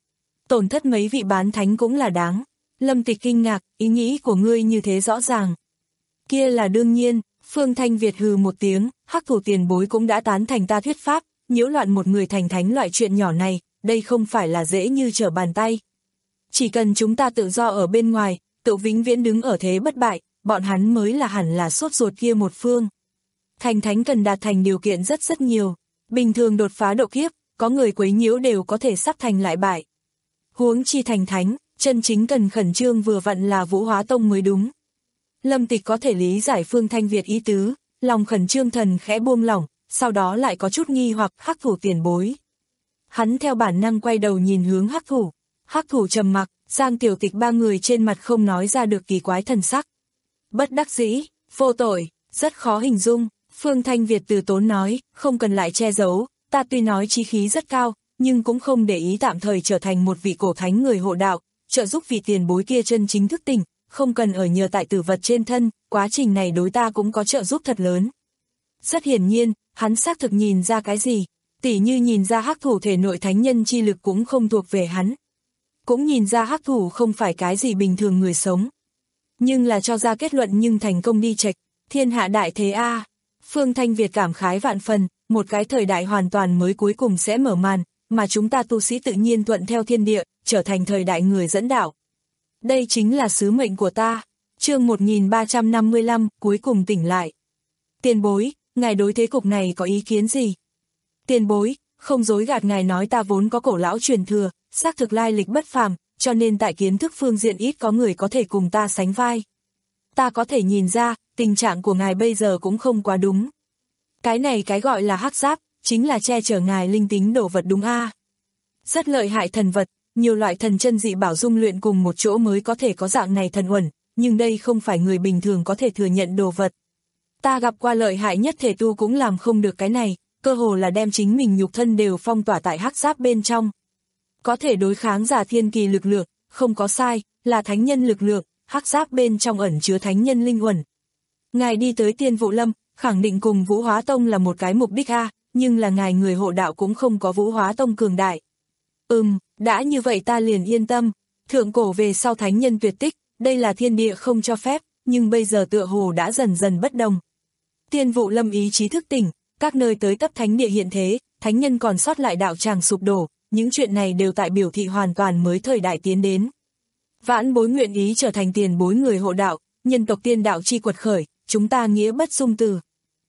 Tổn thất mấy vị bán thánh cũng là đáng. Lâm Tịch kinh ngạc, ý nghĩ của ngươi như thế rõ ràng. Kia là đương nhiên, Phương Thanh Việt hừ một tiếng, Hắc Thủ tiền bối cũng đã tán thành ta thuyết pháp, nhiễu loạn một người thành thánh loại chuyện nhỏ này, đây không phải là dễ như trở bàn tay. Chỉ cần chúng ta tự do ở bên ngoài, tự vĩnh viễn đứng ở thế bất bại, bọn hắn mới là hẳn là sốt ruột kia một phương. Thành thánh cần đạt thành điều kiện rất rất nhiều, bình thường đột phá độ kiếp, có người quấy nhiễu đều có thể sắp thành lại bại. Huống chi thành thánh, chân chính cần khẩn trương vừa vặn là Vũ Hóa Tông mới đúng. Lâm Tịch có thể lý giải Phương Thanh Việt ý tứ, lòng khẩn trương thần khẽ buông lỏng, sau đó lại có chút nghi hoặc Hắc Thủ tiền bối. Hắn theo bản năng quay đầu nhìn hướng Hắc Thủ, Hắc Thủ trầm mặc, Giang Tiểu Tịch ba người trên mặt không nói ra được kỳ quái thần sắc. Bất đắc dĩ, vô tội, rất khó hình dung, Phương Thanh Việt từ tốn nói, không cần lại che giấu, ta tuy nói chí khí rất cao, nhưng cũng không để ý tạm thời trở thành một vị cổ thánh người hộ đạo, trợ giúp vị tiền bối kia chân chính thức tỉnh, không cần ở nhờ tại tử vật trên thân, quá trình này đối ta cũng có trợ giúp thật lớn. Rất hiển nhiên, hắn xác thực nhìn ra cái gì, tỉ như nhìn ra Hắc Thủ thể nội thánh nhân chi lực cũng không thuộc về hắn. Cũng nhìn ra Hắc Thủ không phải cái gì bình thường người sống. Nhưng là cho ra kết luận nhưng thành công đi chệch, thiên hạ đại thế a. À. Phương Thanh Việt cảm khái vạn phần, một cái thời đại hoàn toàn mới cuối cùng sẽ mở màn, mà chúng ta tu sĩ tự nhiên thuận theo thiên địa, trở thành thời đại người dẫn đạo. Đây chính là sứ mệnh của ta. Chương một nghìn ba trăm năm mươi lăm, cuối cùng tỉnh lại. Tiền bối, ngài đối thế cục này có ý kiến gì? Tiền bối, không dối gạt ngài nói ta vốn có cổ lão truyền thừa, xác thực lai lịch bất phàm, cho nên tại kiến thức phương diện ít có người có thể cùng ta sánh vai. Ta có thể nhìn ra, tình trạng của ngài bây giờ cũng không quá đúng. Cái này cái gọi là hắc giáp, chính là che chở ngài linh tính đồ vật đúng a. À? Rất lợi hại thần vật, nhiều loại thần chân dị bảo dung luyện cùng một chỗ mới có thể có dạng này thần uẩn, nhưng đây không phải người bình thường có thể thừa nhận đồ vật. Ta gặp qua lợi hại nhất thể tu cũng làm không được cái này, cơ hồ là đem chính mình nhục thân đều phong tỏa tại hắc giáp bên trong. Có thể đối kháng giả thiên kỳ lực lượng, không có sai, là thánh nhân lực lượng, hắc giáp bên trong ẩn chứa thánh nhân linh uẩn. Ngài đi tới Tiên Vụ Lâm, khẳng định cùng Vũ Hóa Tông là một cái mục đích a, nhưng là ngài người hộ đạo cũng không có Vũ Hóa Tông cường đại. Ừm, đã như vậy ta liền yên tâm, thượng cổ về sau thánh nhân tuyệt tích, đây là thiên địa không cho phép, nhưng bây giờ tựa hồ đã dần dần bất đồng. Tiên Vụ Lâm ý chí thức tỉnh, các nơi tới tấp thánh địa hiện thế, thánh nhân còn sót lại đạo tràng sụp đổ, những chuyện này đều tại biểu thị hoàn toàn mới thời đại tiến đến. Vãn bối nguyện ý trở thành tiền bối người hộ đạo, nhân tộc tiên đạo chi quật khởi, chúng ta nghĩa bất dung từ.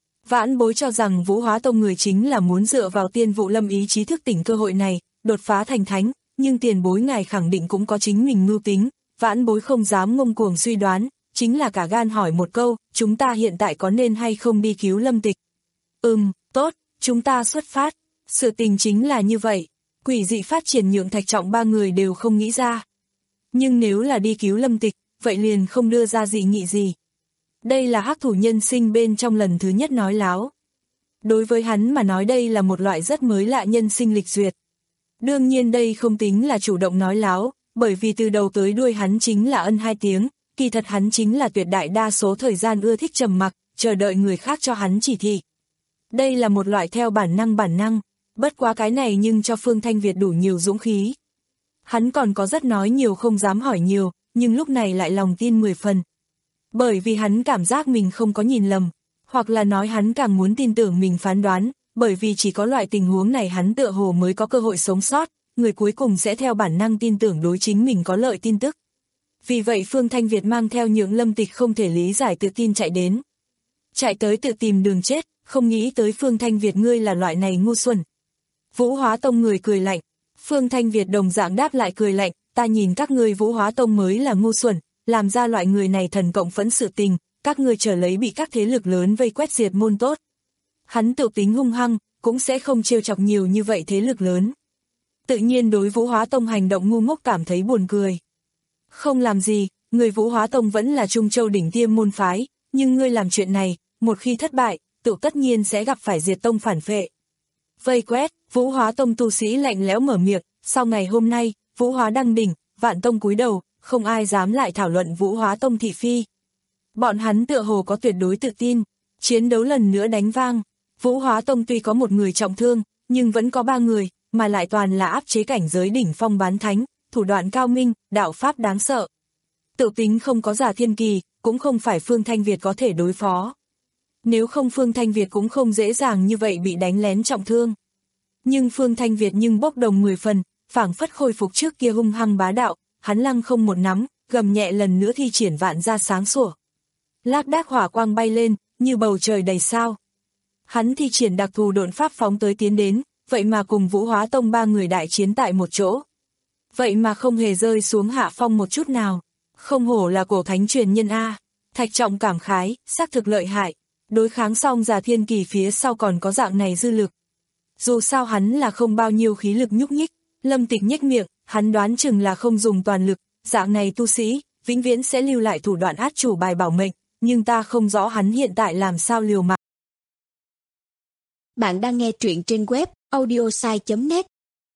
Vãn bối cho rằng Vũ Hóa Tông người chính là muốn dựa vào Tiên Vụ Lâm ý chí thức tỉnh cơ hội này, đột phá thành thánh, nhưng tiền bối ngài khẳng định cũng có chính mình mưu tính, vãn bối không dám ngông cuồng suy đoán, chính là cả gan hỏi một câu, chúng ta hiện tại có nên hay không đi cứu Lâm Tịch? Ừm, tốt, chúng ta xuất phát, sự tình chính là như vậy, quỷ dị phát triển nhượng Thạch Trọng ba người đều không nghĩ ra. Nhưng nếu là đi cứu Lâm Tịch, vậy liền không đưa ra dị nghị gì. Đây là Hắc Thủ nhân sinh bên trong lần thứ nhất nói láo. Đối với hắn mà nói đây là một loại rất mới lạ nhân sinh lịch duyệt. Đương nhiên đây không tính là chủ động nói láo, bởi vì từ đầu tới đuôi hắn chính là ân hai tiếng, kỳ thật hắn chính là tuyệt đại đa số thời gian ưa thích trầm mặc, chờ đợi người khác cho hắn chỉ thị. Đây là một loại theo bản năng bản năng, bất quá cái này nhưng cho Phương Thanh Việt đủ nhiều dũng khí. Hắn còn có rất nói nhiều không dám hỏi nhiều, nhưng lúc này lại lòng tin mười phần. Bởi vì hắn cảm giác mình không có nhìn lầm, hoặc là nói hắn càng muốn tin tưởng mình phán đoán, bởi vì chỉ có loại tình huống này hắn tựa hồ mới có cơ hội sống sót, người cuối cùng sẽ theo bản năng tin tưởng đối chính mình có lợi tin tức. Vì vậy Phương Thanh Việt mang theo những Lâm Tịch không thể lý giải tự tin chạy đến. Chạy tới tự tìm đường chết, không nghĩ tới Phương Thanh Việt ngươi là loại này ngu xuẩn. Vũ Hóa Tông người cười lạnh, Phương Thanh Việt đồng dạng đáp lại cười lạnh, ta nhìn các ngươi Vũ Hóa Tông mới là ngu xuẩn, làm ra loại người này thần cộng phẫn sự tình, các ngươi trở lấy bị các thế lực lớn vây quét diệt môn tốt. Hắn tự tính hung hăng, cũng sẽ không trêu chọc nhiều như vậy thế lực lớn. Tự nhiên đối Vũ Hóa Tông hành động ngu ngốc cảm thấy buồn cười. Không làm gì, người Vũ Hóa Tông vẫn là Trung Châu đỉnh tiêm môn phái, nhưng ngươi làm chuyện này, một khi thất bại, tự tất nhiên sẽ gặp phải diệt tông phản phệ. Vây quét, Vũ Hóa Tông tu sĩ lạnh lẽo mở miệng, sau ngày hôm nay, Vũ Hóa đăng đỉnh, vạn tông cúi đầu, không ai dám lại thảo luận Vũ Hóa Tông thị phi. Bọn hắn tựa hồ có tuyệt đối tự tin, chiến đấu lần nữa đánh vang. Vũ Hóa Tông tuy có một người trọng thương, nhưng vẫn có ba người, mà lại toàn là áp chế cảnh giới đỉnh phong bán thánh, thủ đoạn cao minh, đạo pháp đáng sợ. Tự tính không có Giả Thiên Kỳ, cũng không phải Phương Thanh Việt có thể đối phó. Nếu không Phương Thanh Việt cũng không dễ dàng như vậy bị đánh lén trọng thương. Nhưng Phương Thanh Việt nhưng bốc đồng mười phần, phảng phất khôi phục trước kia hung hăng bá đạo, hắn lăng không một nắm, gầm nhẹ lần nữa thi triển vạn ra sáng sủa. Lác đác hỏa quang bay lên, như bầu trời đầy sao. Hắn thi triển đặc thù độn pháp phóng tới tiến đến, vậy mà cùng Vũ Hóa Tông ba người đại chiến tại một chỗ. Vậy mà không hề rơi xuống hạ phong một chút nào. Không hổ là cổ thánh truyền nhân A. Thạch Trọng cảm khái, xác thực lợi hại. Đối kháng xong Giả Thiên Kỳ phía sau còn có dạng này dư lực. Dù sao hắn là không bao nhiêu khí lực nhúc nhích. Lâm Tịch nhếch miệng, hắn đoán chừng là không dùng toàn lực. Dạng này tu sĩ, vĩnh viễn sẽ lưu lại thủ đoạn át chủ bài bảo mệnh. Nhưng ta không rõ hắn hiện tại làm sao liều mạng. Bạn đang nghe truyện trên web audiosai chấm net.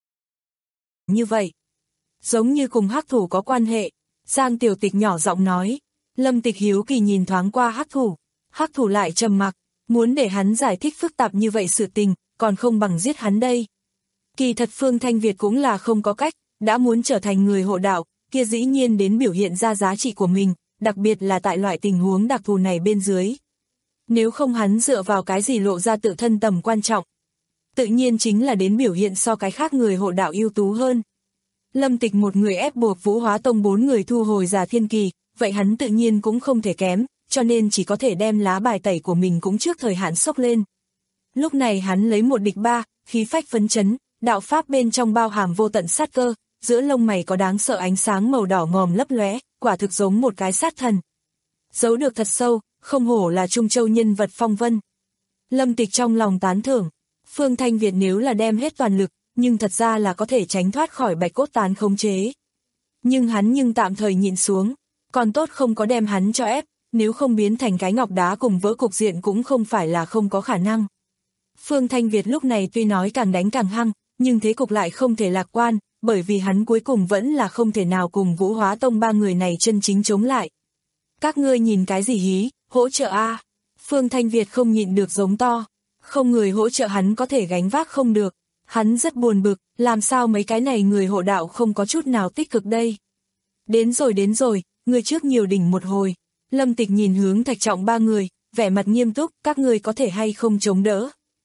Như vậy, giống như cùng hắc thủ có quan hệ. Giang Tiểu Tịch nhỏ giọng nói. Lâm Tịch hiếu kỳ nhìn thoáng qua hắc thủ. Hắc thủ lại trầm mặc, muốn để hắn giải thích phức tạp như vậy sự tình, còn không bằng giết hắn đây. Kỳ thật Phương Thanh Việt cũng là không có cách, đã muốn trở thành người hộ đạo, kia dĩ nhiên đến biểu hiện ra giá trị của mình, đặc biệt là tại loại tình huống đặc thù này bên dưới. Nếu không hắn dựa vào cái gì lộ ra tự thân tầm quan trọng. Tự nhiên chính là đến biểu hiện so cái khác người hộ đạo ưu tú hơn. Lâm Tịch một người ép buộc Vũ Hóa Tông bốn người thu hồi Giả Thiên Kỳ, vậy hắn tự nhiên cũng không thể kém, cho nên chỉ có thể đem lá bài tẩy của mình cũng trước thời hạn xốc lên. Lúc này hắn lấy một địch ba, khí phách phấn chấn, đạo pháp bên trong bao hàm vô tận sát cơ, giữa lông mày có đáng sợ ánh sáng màu đỏ ngòm lấp lóe, quả thực giống một cái sát thần. Giấu được thật sâu, không hổ là Trung Châu nhân vật phong vân. Lâm Tịch trong lòng tán thưởng, Phương Thanh Việt nếu là đem hết toàn lực, nhưng thật ra là có thể tránh thoát khỏi bạch cốt tán khống chế. Nhưng hắn nhưng tạm thời nhịn xuống, còn tốt không có đem hắn cho ép, nếu không biến thành cái ngọc đá cùng vỡ cục diện cũng không phải là không có khả năng. Phương Thanh Việt lúc này tuy nói càng đánh càng hăng, nhưng thế cục lại không thể lạc quan, bởi vì hắn cuối cùng vẫn là không thể nào cùng Vũ Hóa Tông ba người này chân chính chống lại. Các ngươi nhìn cái gì hí, hỗ trợ a? Phương Thanh Việt không nhịn được giống to, không người hỗ trợ hắn có thể gánh vác không được. Hắn rất buồn bực, làm sao mấy cái này người hộ đạo không có chút nào tích cực đây. Đến rồi đến rồi, người trước nhiều đỉnh một hồi. Lâm Tịch nhìn hướng Thạch Trọng ba người, vẻ mặt nghiêm túc, các người có thể hay không chống đỡ.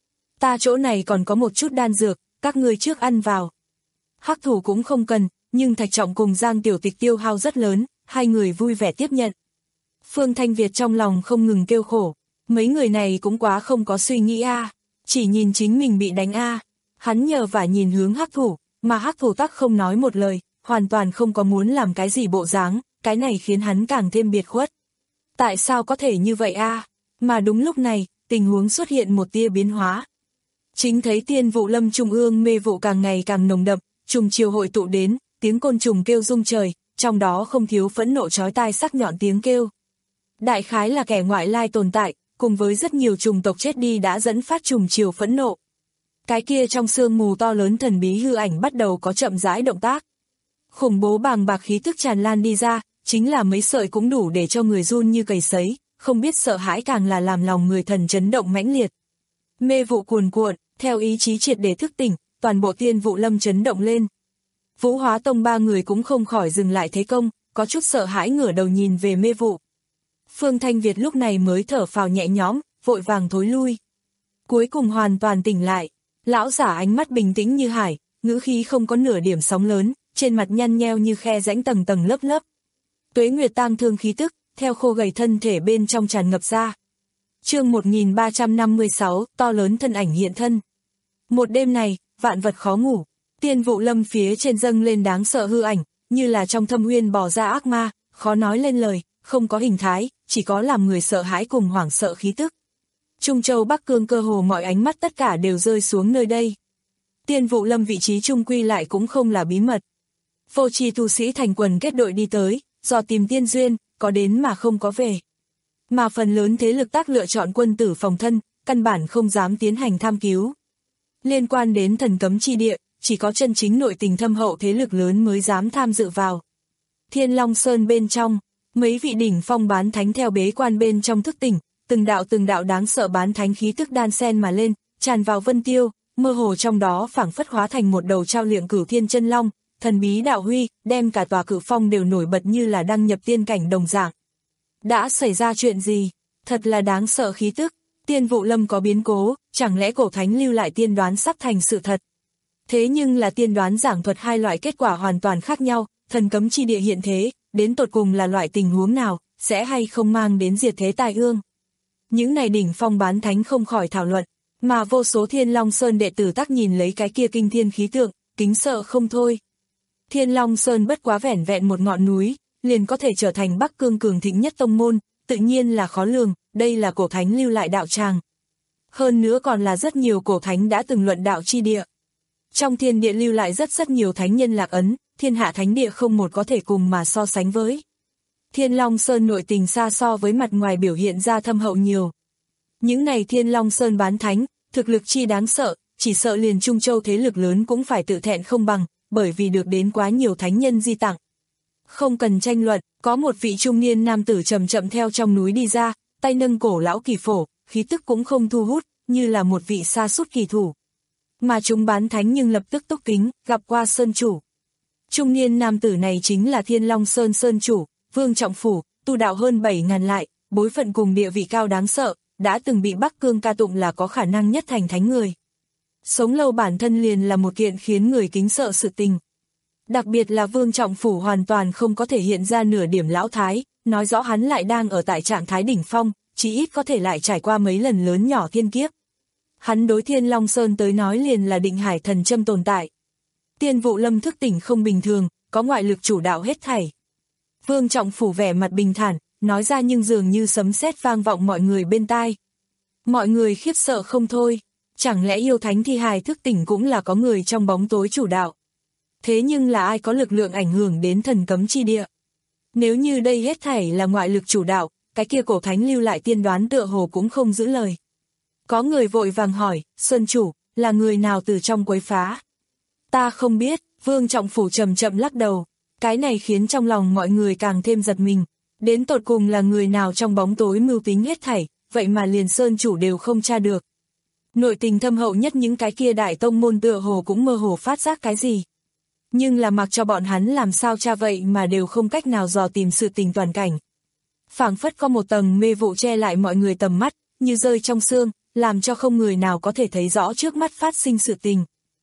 Ta chỗ này còn có một chút đan dược, các người trước ăn vào. Hắc thủ cũng không cần, nhưng Thạch Trọng cùng Giang Tiểu Tịch tiêu hao rất lớn, hai người vui vẻ tiếp nhận. Phương Thanh Việt trong lòng không ngừng kêu khổ, mấy người này cũng quá không có suy nghĩ a, chỉ nhìn chính mình bị đánh a. Hắn nhờ vả nhìn hướng hắc thủ, mà hắc thủ tắc không nói một lời, hoàn toàn không có muốn làm cái gì bộ dáng, cái này khiến hắn càng thêm biệt khuất. Tại sao có thể như vậy a? Mà đúng lúc này, tình huống xuất hiện một tia biến hóa. Chính thấy Tiên Vụ Lâm trung ương mê vụ càng ngày càng nồng đậm, trùng chiều hội tụ đến, tiếng côn trùng kêu rung trời, trong đó không thiếu phẫn nộ chói tai sắc nhọn tiếng kêu. Đại khái là kẻ ngoại lai tồn tại, cùng với rất nhiều trùng tộc chết đi đã dẫn phát trùng chiều phẫn nộ. Cái kia trong sương mù to lớn thần bí hư ảnh bắt đầu có chậm rãi động tác. Khủng bố bàng bạc khí tức tràn lan đi ra, chính là mấy sợi cũng đủ để cho người run như cầy sấy, không biết sợ hãi càng là làm lòng người thần chấn động mãnh liệt. Mê vụ cuồn cuộn, theo ý chí triệt để thức tỉnh, toàn bộ Tiên Vụ Lâm chấn động lên. Vũ Hóa Tông ba người cũng không khỏi dừng lại thế công, có chút sợ hãi ngửa đầu nhìn về mê vụ. Phương Thanh Việt lúc này mới thở phào nhẹ nhõm, vội vàng thối lui. Cuối cùng hoàn toàn tỉnh lại. Lão giả ánh mắt bình tĩnh như hải, ngữ khí không có nửa điểm sóng lớn, trên mặt nhăn nheo như khe rãnh tầng tầng lớp lớp. Tuế Nguyệt tang thương khí tức, theo khô gầy thân thể bên trong tràn ngập ra. Chương một nghìn ba trăm năm mươi sáu, to lớn thân ảnh hiện thân. Một đêm này, vạn vật khó ngủ, Tiên Vụ Lâm phía trên dâng lên đáng sợ hư ảnh, như là trong thâm uyên bò ra ác ma, khó nói lên lời, không có hình thái, chỉ có làm người sợ hãi cùng hoảng sợ khí tức. Trung Châu Bắc Cương cơ hồ mọi ánh mắt tất cả đều rơi xuống nơi đây. Tiên Vụ Lâm vị trí trung quy lại cũng không là bí mật. Vô tri tu sĩ thành quần kết đội đi tới, dò tìm tiên duyên, có đến mà không có về. Mà phần lớn thế lực tác lựa chọn quân tử phòng thân, căn bản không dám tiến hành tham cứu. Liên quan đến thần cấm chi địa, chỉ có chân chính nội tình thâm hậu thế lực lớn mới dám tham dự vào. Thiên Long Sơn bên trong, mấy vị đỉnh phong bán thánh theo bế quan bên trong thức tỉnh, từng đạo từng đạo đáng sợ bán thánh khí tức đan sen mà lên, tràn vào vân tiêu, mơ hồ trong đó phảng phất hóa thành một đầu trao liệng cửu thiên chân long, thần bí đạo huy, đem cả tòa Cự Phong đều nổi bật như là đăng nhập tiên cảnh đồng dạng. Đã xảy ra chuyện gì? Thật là đáng sợ khí tức. Tiên Vụ Lâm có biến cố, chẳng lẽ cổ thánh lưu lại tiên đoán sắp thành sự thật? Thế nhưng là tiên đoán giảng thuật hai loại kết quả hoàn toàn khác nhau, thần cấm chi địa hiện thế, đến tột cùng là loại tình huống nào, sẽ hay không mang đến diệt thế tai ương? Những này đỉnh phong bán thánh không khỏi thảo luận, mà vô số Thiên Long Sơn đệ tử tắc nhìn lấy cái kia kinh thiên khí tượng, kính sợ không thôi. Thiên Long Sơn bất quá vẻn vẹn một ngọn núi, liền có thể trở thành Bắc Cương cường thịnh nhất tông môn, tự nhiên là khó lường, đây là cổ thánh lưu lại đạo tràng. Hơn nữa còn là rất nhiều cổ thánh đã từng luận đạo chi địa. Trong thiên địa lưu lại rất rất nhiều thánh nhân lạc ấn, thiên hạ thánh địa không một có thể cùng mà so sánh với. Thiên Long Sơn nội tình xa so với mặt ngoài biểu hiện ra thâm hậu nhiều. Những này Thiên Long Sơn bán thánh, thực lực chi đáng sợ, chỉ sợ liền Trung Châu thế lực lớn cũng phải tự thẹn không bằng, bởi vì được đến quá nhiều thánh nhân di tặng. Không cần tranh luận, có một vị trung niên nam tử chậm chậm theo trong núi đi ra, tay nâng cổ lão kỳ phổ, khí tức cũng không thu hút, như là một vị sa sút kỳ thủ. Mà chúng bán thánh nhưng lập tức túc kính, gặp qua Sơn chủ. Trung niên nam tử này chính là Thiên Long Sơn Sơn chủ, Vương Trọng Phủ, tu đạo hơn bảy ngàn lại, bối phận cùng địa vị cao đáng sợ, đã từng bị Bắc Cương ca tụng là có khả năng nhất thành thánh người. Sống lâu bản thân liền là một kiện khiến người kính sợ sự tình. Đặc biệt là Vương Trọng Phủ hoàn toàn không có thể hiện ra nửa điểm lão thái, nói rõ hắn lại đang ở tại trạng thái đỉnh phong, chỉ ít có thể lại trải qua mấy lần lớn nhỏ thiên kiếp. Hắn đối Thiên Long Sơn tới nói liền là định hải thần châm tồn tại. Tiên Vụ Lâm thức tỉnh không bình thường, có ngoại lực chủ đạo hết thảy. Vương Trọng Phủ vẻ mặt bình thản, nói ra nhưng dường như sấm sét vang vọng mọi người bên tai. Mọi người khiếp sợ không thôi, chẳng lẽ yêu thánh thi hài thức tỉnh cũng là có người trong bóng tối chủ đạo. Thế nhưng là ai có lực lượng ảnh hưởng đến thần cấm chi địa? Nếu như đây hết thảy là ngoại lực chủ đạo, cái kia cổ thánh lưu lại tiên đoán tựa hồ cũng không giữ lời. Có người vội vàng hỏi, Sơn chủ, là người nào từ trong quấy phá? Ta không biết, Vương Trọng Phủ chậm chậm lắc đầu. Cái này khiến trong lòng mọi người càng thêm giật mình. Đến tột cùng là người nào trong bóng tối mưu tính hết thảy, vậy mà liền Sơn chủ đều không tra được. Nội tình thâm hậu nhất những cái kia đại tông môn tựa hồ cũng mơ hồ phát giác cái gì. Nhưng là mặc cho bọn hắn làm sao tra vậy mà đều không cách nào dò tìm sự tình toàn cảnh. Phảng phất có một tầng mê vụ che lại mọi người tầm mắt, như rơi trong sương, làm cho không người nào có thể thấy rõ trước mắt phát sinh sự tình.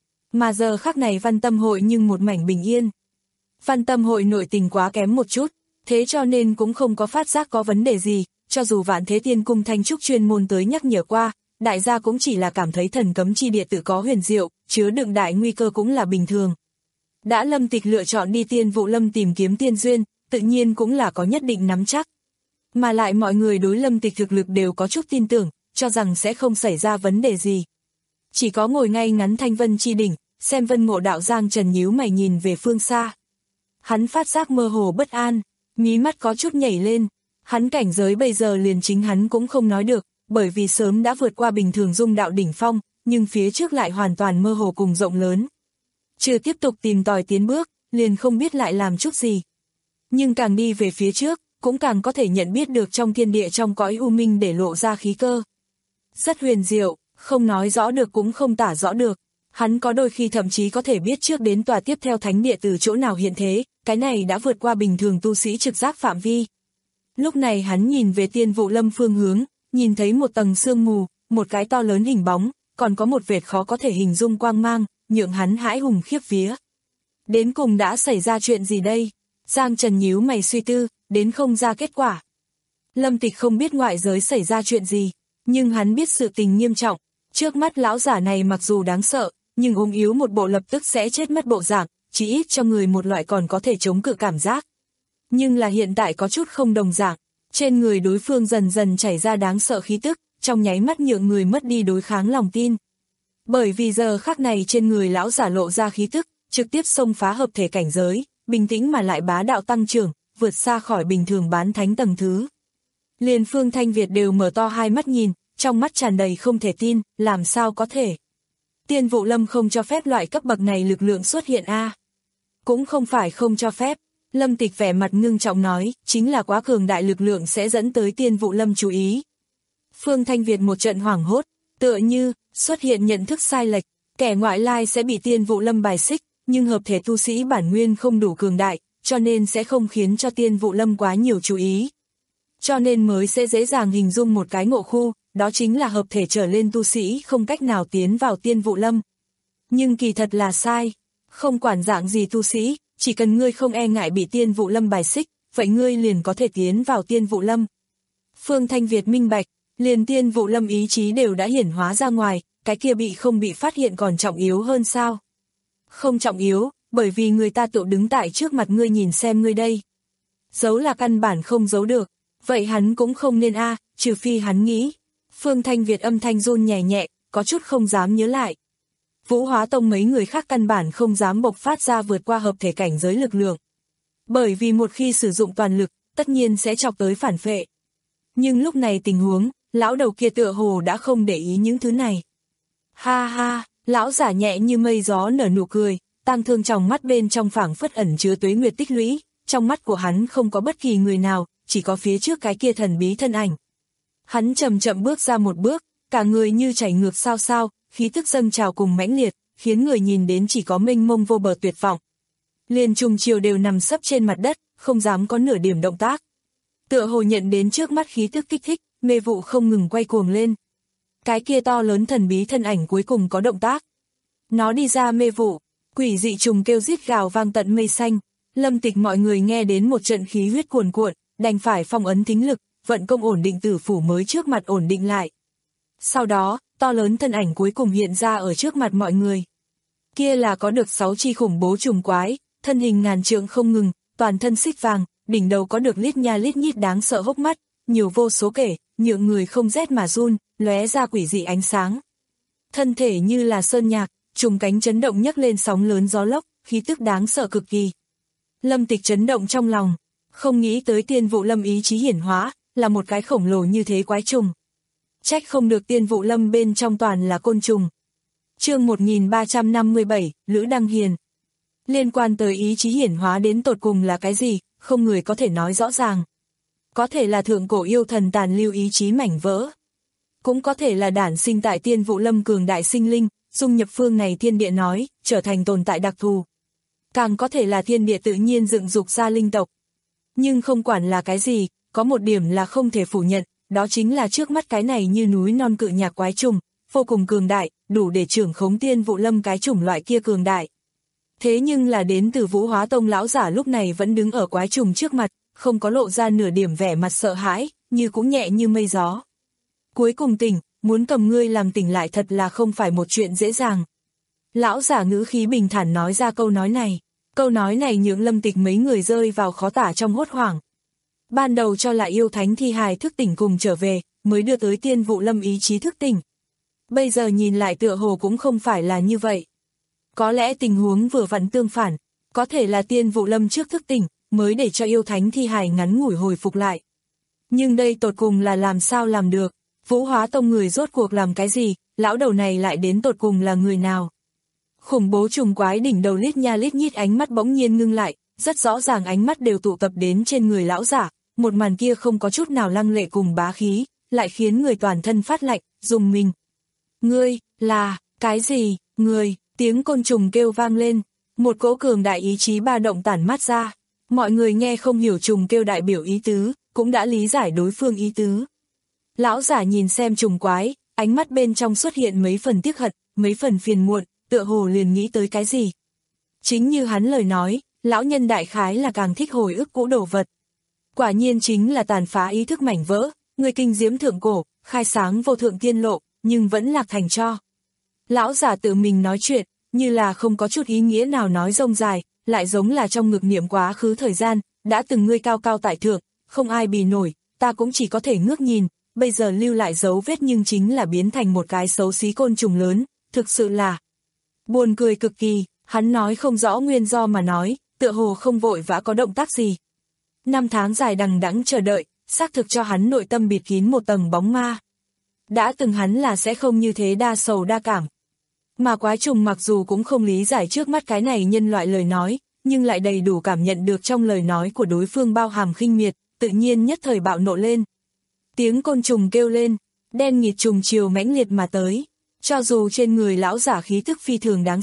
Mà giờ khắc này Văn Tâm Hội nhưng một mảnh bình yên. Văn Tâm Hội nội tình quá kém một chút, thế cho nên cũng không có phát giác có vấn đề gì, cho dù Vạn Thế Tiên Cung Thanh Trúc chuyên môn tới nhắc nhở qua, đại gia cũng chỉ là cảm thấy thần cấm chi địa tự có huyền diệu, chứa đựng đại nguy cơ cũng là bình thường. Đã Lâm Tịch lựa chọn đi Tiên Vụ Lâm tìm kiếm tiên duyên, tự nhiên cũng là có nhất định nắm chắc. Mà lại mọi người đối Lâm Tịch thực lực đều có chút tin tưởng, cho rằng sẽ không xảy ra vấn đề gì. Chỉ có ngồi ngay ngắn Thanh Vân chi đỉnh, xem Vân Ngộ đạo Giang Trần nhíu mày nhìn về phương xa. Hắn phát giác mơ hồ bất an, mí mắt có chút nhảy lên, hắn cảnh giới bây giờ liền chính hắn cũng không nói được, bởi vì sớm đã vượt qua bình thường dung đạo đỉnh phong, nhưng phía trước lại hoàn toàn mơ hồ cùng rộng lớn. Chưa tiếp tục tìm tòi tiến bước, liền không biết lại làm chút gì. Nhưng càng đi về phía trước, cũng càng có thể nhận biết được trong thiên địa trong cõi u minh để lộ ra khí cơ. Rất huyền diệu, không nói rõ được cũng không tả rõ được. Hắn có đôi khi thậm chí có thể biết trước đến tòa tiếp theo thánh địa từ chỗ nào hiện thế, cái này đã vượt qua bình thường tu sĩ trực giác phạm vi. Lúc này hắn nhìn về Tiên Vụ Lâm phương hướng, nhìn thấy một tầng sương mù, một cái to lớn hình bóng, còn có một vệt khó có thể hình dung quang mang, nhượng hắn hãi hùng khiếp vía. Đến cùng đã xảy ra chuyện gì đây? Giang Trần nhíu mày suy tư, đến không ra kết quả. Lâm Tịch không biết ngoại giới xảy ra chuyện gì, nhưng hắn biết sự tình nghiêm trọng. Trước mắt lão giả này mặc dù đáng sợ, nhưng ốm yếu một bộ lập tức sẽ chết mất bộ dạng, chỉ ít cho người một loại còn có thể chống cự cảm giác. Nhưng là hiện tại có chút không đồng dạng, trên người đối phương dần dần chảy ra đáng sợ khí tức, trong nháy mắt nhượng người mất đi đối kháng lòng tin. Bởi vì giờ khắc này trên người lão giả lộ ra khí tức, trực tiếp xông phá hợp thể cảnh giới, bình tĩnh mà lại bá đạo tăng trưởng, vượt xa khỏi bình thường bán thánh tầng thứ. Liền Phương Thanh Việt đều mở to hai mắt nhìn, trong mắt tràn đầy không thể tin, làm sao có thể. Tiên Vụ Lâm không cho phép loại cấp bậc này lực lượng xuất hiện a. À. Cũng không phải không cho phép, Lâm Tịch vẻ mặt ngưng trọng nói, chính là quá cường đại lực lượng sẽ dẫn tới Tiên Vụ Lâm chú ý. Phương Thanh Việt một trận hoảng hốt, tựa như xuất hiện nhận thức sai lệch, kẻ ngoại lai sẽ bị Tiên Vụ Lâm bài xích, nhưng hợp thể tu sĩ bản nguyên không đủ cường đại, cho nên sẽ không khiến cho Tiên Vụ Lâm quá nhiều chú ý. Cho nên mới sẽ dễ dàng hình dung một cái ngộ khu, đó chính là hợp thể trở lên tu sĩ không cách nào tiến vào Tiên Vụ Lâm. Nhưng kỳ thật là sai, không quản dạng gì tu sĩ, chỉ cần ngươi không e ngại bị Tiên Vụ Lâm bài xích, vậy ngươi liền có thể tiến vào Tiên Vụ Lâm. Phương Thanh Việt minh bạch, liền Tiên Vụ Lâm ý chí đều đã hiển hóa ra ngoài, cái kia bị không bị phát hiện còn trọng yếu hơn sao? Không trọng yếu, bởi vì người ta tự đứng tại trước mặt ngươi nhìn xem ngươi đây. Giấu là căn bản không giấu được, vậy hắn cũng không nên a, trừ phi hắn nghĩ. Phương Thanh Việt âm thanh run nhẹ nhẹ, có chút không dám nhớ lại. Vũ Hóa Tông mấy người khác căn bản không dám bộc phát ra vượt qua hợp thể cảnh giới lực lượng. Bởi vì một khi sử dụng toàn lực, tất nhiên sẽ chọc tới phản phệ. Nhưng lúc này tình huống, lão đầu kia tựa hồ đã không để ý những thứ này. Ha ha, lão giả nhẹ như mây gió nở nụ cười, tang thương trong mắt bên trong phảng phất ẩn chứa tuế nguyệt tích lũy, trong mắt của hắn không có bất kỳ người nào, chỉ có phía trước cái kia thần bí thân ảnh. Hắn chậm chậm bước ra một bước, cả người như chảy ngược sao sao, khí tức dâng trào cùng mãnh liệt, khiến người nhìn đến chỉ có mênh mông vô bờ tuyệt vọng. Liền trùng chiều đều nằm sấp trên mặt đất, không dám có nửa điểm động tác. Tựa hồ nhận đến trước mắt khí tức kích thích, mê vụ không ngừng quay cuồng lên. Cái kia to lớn thần bí thân ảnh cuối cùng có động tác. Nó đi ra mê vụ, quỷ dị trùng kêu rít gào vang tận mây xanh. Lâm Tịch mọi người nghe đến một trận khí huyết cuồn cuộn, đành phải phong ấn thính lực, vận công ổn định tử phủ mới trước mặt ổn định lại. Sau đó, to lớn thân ảnh cuối cùng hiện ra ở trước mặt mọi người. Kia là có được sáu chi khủng bố trùng quái, thân hình ngàn trượng không ngừng, toàn thân xích vàng, đỉnh đầu có được lít nha lít nhít đáng sợ hốc mắt, nhiều vô số kể, nhượng người không rét mà run, lóe ra quỷ dị ánh sáng. Thân thể như là sơn nhạc, trùng cánh chấn động nhấc lên sóng lớn gió lốc, khí tức đáng sợ cực kỳ. Lâm Tịch chấn động trong lòng, không nghĩ tới Tiên Vụ Lâm ý chí hiển hóa, là một cái khổng lồ như thế quái trùng. Trách không được Tiên Vụ Lâm bên trong toàn là côn trùng. Chương một nghìn ba trăm năm mươi bảy, Lữ Đăng Hiền. Liên quan tới ý chí hiển hóa đến tột cùng là cái gì, không người có thể nói rõ ràng. Có thể là thượng cổ yêu thần tàn lưu ý chí mảnh vỡ. Cũng có thể là đản sinh tại Tiên Vụ Lâm cường đại sinh linh, dung nhập phương này thiên địa nói, trở thành tồn tại đặc thù. Càng có thể là thiên địa tự nhiên dựng dục ra linh tộc. Nhưng không quản là cái gì, có một điểm là không thể phủ nhận, đó chính là trước mắt cái này như núi non cự nhạc quái trùng, vô cùng cường đại, đủ để trưởng khống Tiên Vụ Lâm cái chủng loại kia cường đại. Thế nhưng là đến từ Vũ Hóa Tông lão giả lúc này vẫn đứng ở quái trùng trước mặt, không có lộ ra nửa điểm vẻ mặt sợ hãi, như cũng nhẹ như mây gió. Cuối cùng tỉnh, muốn cầm ngươi làm tỉnh lại thật là không phải một chuyện dễ dàng. Lão giả ngữ khí bình thản nói ra câu nói này. Câu nói này nhượng Lâm Tịch mấy người rơi vào khó tả trong hốt hoảng. Ban đầu cho là yêu thánh thi hài thức tỉnh cùng trở về, mới đưa tới Tiên Vụ Lâm ý chí thức tỉnh. Bây giờ nhìn lại tựa hồ cũng không phải là như vậy. Có lẽ tình huống vừa vặn tương phản, có thể là Tiên Vụ Lâm trước thức tỉnh, mới để cho yêu thánh thi hài ngắn ngủi hồi phục lại. Nhưng đây tột cùng là làm sao làm được, Vũ Hóa Tông người rốt cuộc làm cái gì, lão đầu này lại đến tột cùng là người nào. Khủng bố trùng quái đỉnh đầu lít nha lít nhít ánh mắt bỗng nhiên ngưng lại, rất rõ ràng ánh mắt đều tụ tập đến trên người lão giả, một màn kia không có chút nào lăng lệ cùng bá khí, lại khiến người toàn thân phát lạnh, rùng mình. Ngươi, là, cái gì, người, tiếng côn trùng kêu vang lên, một cỗ cường đại ý chí ba động tản mát ra, mọi người nghe không hiểu trùng kêu đại biểu ý tứ, cũng đã lý giải đối phương ý tứ. Lão giả nhìn xem trùng quái, ánh mắt bên trong xuất hiện mấy phần tiếc hận, mấy phần phiền muộn, tựa hồ liền nghĩ tới cái gì. Chính như hắn lời nói, lão nhân đại khái là càng thích hồi ức cũ đồ vật. Quả nhiên chính là tàn phá ý thức mảnh vỡ, người kinh diễm thượng cổ, khai sáng vô thượng tiên lộ, nhưng vẫn lạc thành tro. Lão giả tự mình nói chuyện, như là không có chút ý nghĩa nào nói rông dài, lại giống là trong ngực niệm quá khứ thời gian, đã từng ngươi cao cao tại thượng, không ai bì nổi, ta cũng chỉ có thể ngước nhìn, bây giờ lưu lại dấu vết nhưng chính là biến thành một cái xấu xí côn trùng lớn, thực sự là buồn cười cực kỳ, hắn nói không rõ nguyên do mà nói, tựa hồ không vội vã có động tác gì. Năm tháng dài đằng đẵng chờ đợi, xác thực cho hắn nội tâm bịt kín một tầng bóng ma. Đã từng hắn là sẽ không như thế đa sầu đa cảm. Mà quái trùng mặc dù cũng không lý giải trước mắt cái này nhân loại lời nói, nhưng lại đầy đủ cảm nhận được trong lời nói của đối phương bao hàm khinh miệt, tự nhiên nhất thời bạo nộ lên. Tiếng côn trùng kêu lên, đen nghịt trùng chiều mãnh liệt mà tới. Cho dù trên người lão giả khí thức phi thường đáng sợ,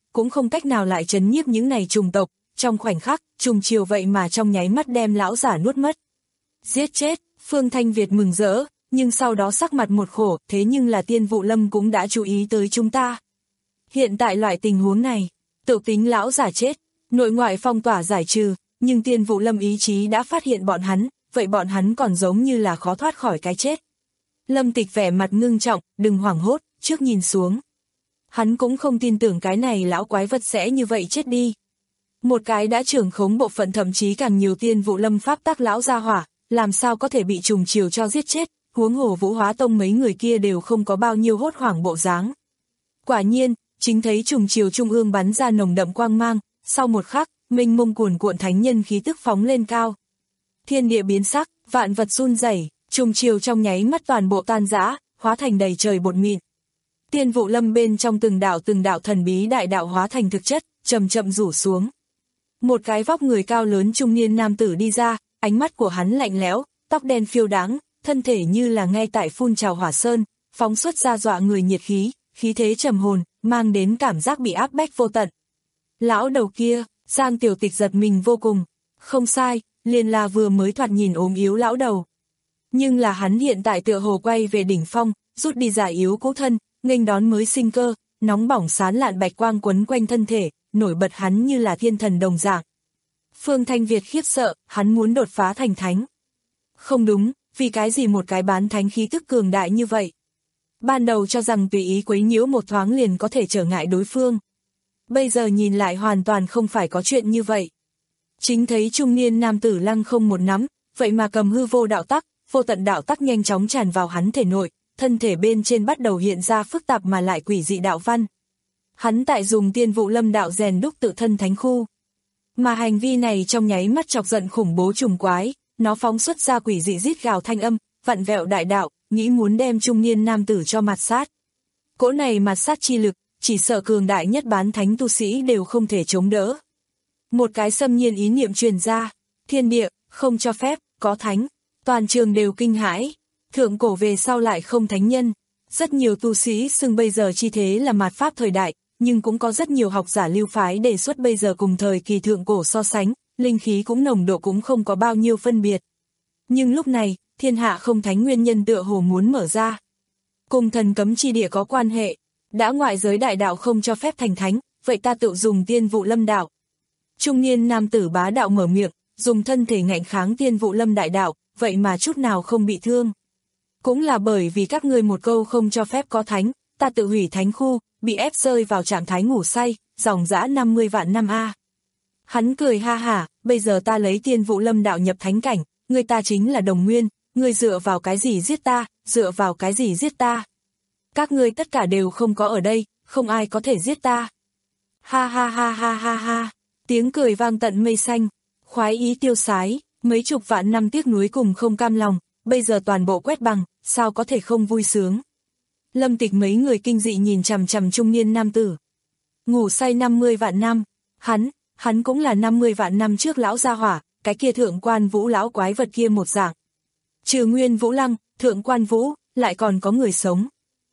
cũng không cách nào lại trấn nhiếp những này trùng tộc, trong khoảnh khắc, trùng chiều vậy mà trong nháy mắt đem lão giả nuốt mất. Giết chết, Phương Thanh Việt mừng rỡ, nhưng sau đó sắc mặt một khổ, thế nhưng là Tiên Vụ Lâm cũng đã chú ý tới chúng ta. Hiện tại loại tình huống này, tự tính lão giả chết, nội ngoại phong tỏa giải trừ, nhưng Tiên Vụ Lâm ý chí đã phát hiện bọn hắn, vậy bọn hắn còn giống như là khó thoát khỏi cái chết. Lâm Tịch vẻ mặt ngưng trọng, đừng hoảng hốt, trước nhìn xuống. Hắn cũng không tin tưởng cái này lão quái vật sẽ như vậy chết đi. Một cái đã trưởng khống bộ phận thậm chí càng nhiều Tiên Vụ Lâm pháp tắc lão gia hỏa, làm sao có thể bị trùng chiều cho giết chết, huống hồ Vũ Hóa Tông mấy người kia đều không có bao nhiêu hốt hoảng bộ dáng. Quả nhiên, chính thấy trùng chiều trung ương bắn ra nồng đậm quang mang, sau một khắc, mênh mông cuồn cuộn thánh nhân khí tức phóng lên cao. Thiên địa biến sắc, vạn vật run rẩy, trùng chiều trong nháy mắt toàn bộ tan rã, hóa thành đầy trời bột mịn. Tiên Vụ Lâm bên trong từng đạo từng đạo thần bí đại đạo hóa thành thực chất, chậm chậm rủ xuống. Một cái vóc người cao lớn trung niên nam tử đi ra, ánh mắt của hắn lạnh lẽo, tóc đen phiêu đáng, thân thể như là ngay tại phun trào hỏa sơn, phóng xuất ra dọa người nhiệt khí, khí thế trầm hồn, mang đến cảm giác bị áp bách vô tận. Lão đầu kia, Giang Tiểu Tịch giật mình vô cùng. Không sai, liền là vừa mới thoạt nhìn ốm yếu lão đầu. Nhưng là hắn hiện tại tựa hồ quay về đỉnh phong, rút đi giả yếu cũ thân, nghênh đón mới sinh cơ, nóng bỏng sán lạn bạch quang quấn quanh thân thể, nổi bật hắn như là thiên thần đồng dạng. Phương Thanh Việt khiếp sợ, hắn muốn đột phá thành thánh. Không đúng, vì cái gì một cái bán thánh khí tức cường đại như vậy? Ban đầu cho rằng tùy ý quấy nhiễu một thoáng liền có thể trở ngại đối phương. Bây giờ nhìn lại hoàn toàn không phải có chuyện như vậy. Chính thấy trung niên nam tử lăng không một nắm, vậy mà cầm hư vô đạo tắc, vô tận đạo tắc nhanh chóng tràn vào hắn thể nội, thân thể bên trên bắt đầu hiện ra phức tạp mà lại quỷ dị đạo văn. Hắn tại dùng Tiên Vụ Lâm đạo rèn đúc tự thân thánh khu. Mà hành vi này trong nháy mắt chọc giận khủng bố trùng quái, nó phóng xuất ra quỷ dị rít gào thanh âm, vặn vẹo đại đạo, nghĩ muốn đem trung niên nam tử cho mạt sát. Cỗ này mạt sát chi lực, chỉ sợ cường đại nhất bán thánh tu sĩ đều không thể chống đỡ. Một cái xâm nhiên ý niệm truyền ra, thiên địa, không cho phép, có thánh, toàn trường đều kinh hãi, thượng cổ về sau lại không thánh nhân. Rất nhiều tu sĩ xưng bây giờ chi thế là mạt pháp thời đại, nhưng cũng có rất nhiều học giả lưu phái đề xuất bây giờ cùng thời kỳ thượng cổ so sánh, linh khí cũng nồng độ cũng không có bao nhiêu phân biệt. Nhưng lúc này, thiên hạ không thánh nguyên nhân tựa hồ muốn mở ra. Cùng thần cấm chi địa có quan hệ, đã ngoại giới đại đạo không cho phép thành thánh, vậy ta tự dùng Tiên Vụ Lâm đạo. Trung niên nam tử bá đạo mở miệng, dùng thân thể ngạnh kháng Tiên Vụ Lâm đại đạo, vậy mà chút nào không bị thương. Cũng là bởi vì các ngươi một câu không cho phép có thánh, ta tự hủy thánh khu, bị ép rơi vào trạng thái ngủ say, dòng dã năm mươi vạn năm a. Hắn cười ha hả, bây giờ ta lấy Tiên Vụ Lâm đạo nhập thánh cảnh, người ta chính là đồng nguyên, ngươi dựa vào cái gì giết ta, dựa vào cái gì giết ta. Các ngươi tất cả đều không có ở đây, không ai có thể giết ta. Ha ha ha ha ha ha, tiếng cười vang tận mây xanh, khoái ý tiêu sái, mấy chục vạn năm tiếc nuối cùng không cam lòng, bây giờ toàn bộ quét bằng, sao có thể không vui sướng. Lâm Tịch mấy người kinh dị nhìn chằm chằm trung niên nam tử. Ngủ say năm mươi vạn năm, hắn, hắn cũng là năm mươi vạn năm trước lão gia hỏa, cái kia thượng quan vũ lão quái vật kia một dạng. Trừ Nguyên Vũ Lăng, thượng quan vũ, lại còn có người sống.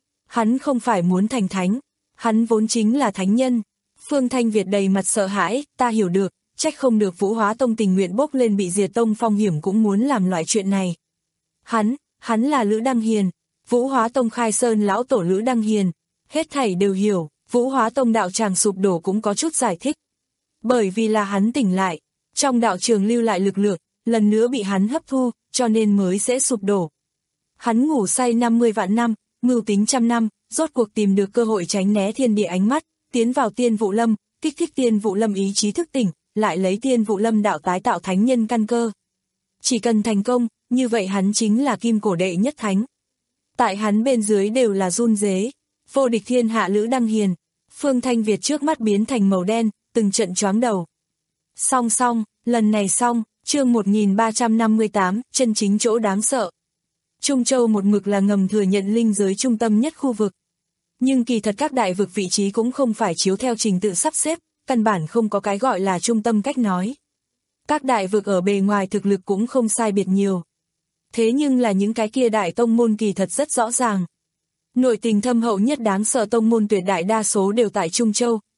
Hắn không phải muốn thành thánh, hắn vốn chính là thánh nhân. Phương Thanh Việt đầy mặt sợ hãi, ta hiểu được, trách không được Vũ Hóa Tông tình nguyện bốc lên bị diệt tông phong hiểm cũng muốn làm loại chuyện này. Hắn, hắn là Lữ Đăng Hiền, Vũ Hóa Tông khai sơn lão tổ Lữ Đăng Hiền, hết thảy đều hiểu, Vũ Hóa Tông đạo tràng sụp đổ cũng có chút giải thích. Bởi vì là hắn tỉnh lại, trong đạo trường lưu lại lực lượng, lần nữa bị hắn hấp thu, cho nên mới sẽ sụp đổ. Hắn ngủ say năm mươi vạn năm, mưu tính trăm năm, rốt cuộc tìm được cơ hội tránh né thiên địa ánh mắt, tiến vào Tiên Vụ Lâm, kích thích Tiên Vụ Lâm ý chí thức tỉnh, lại lấy Tiên Vụ Lâm đạo tái tạo thánh nhân căn cơ. Chỉ cần thành công, như vậy hắn chính là kim cổ đệ nhất thánh. Tại hắn bên dưới đều là run rế, vô địch thiên hạ Lữ Đăng Hiền. Phương Thanh Việt trước mắt biến thành màu đen, từng trận choáng đầu. Song song, lần này xong, chương một nghìn ba trăm năm mươi tám, chân chính chỗ đáng sợ. Trung Châu một mực là ngầm thừa nhận linh giới trung tâm nhất khu vực. Nhưng kỳ thật các đại vực vị trí cũng không phải chiếu theo trình tự sắp xếp, căn bản không có cái gọi là trung tâm cách nói. Các đại vực ở bề ngoài thực lực cũng không sai biệt nhiều. Thế nhưng là những cái kia đại tông môn kỳ thật rất rõ ràng. Nội tình thâm hậu nhất đáng sợ tông môn tuyệt đại đa số đều tại Trung Châu,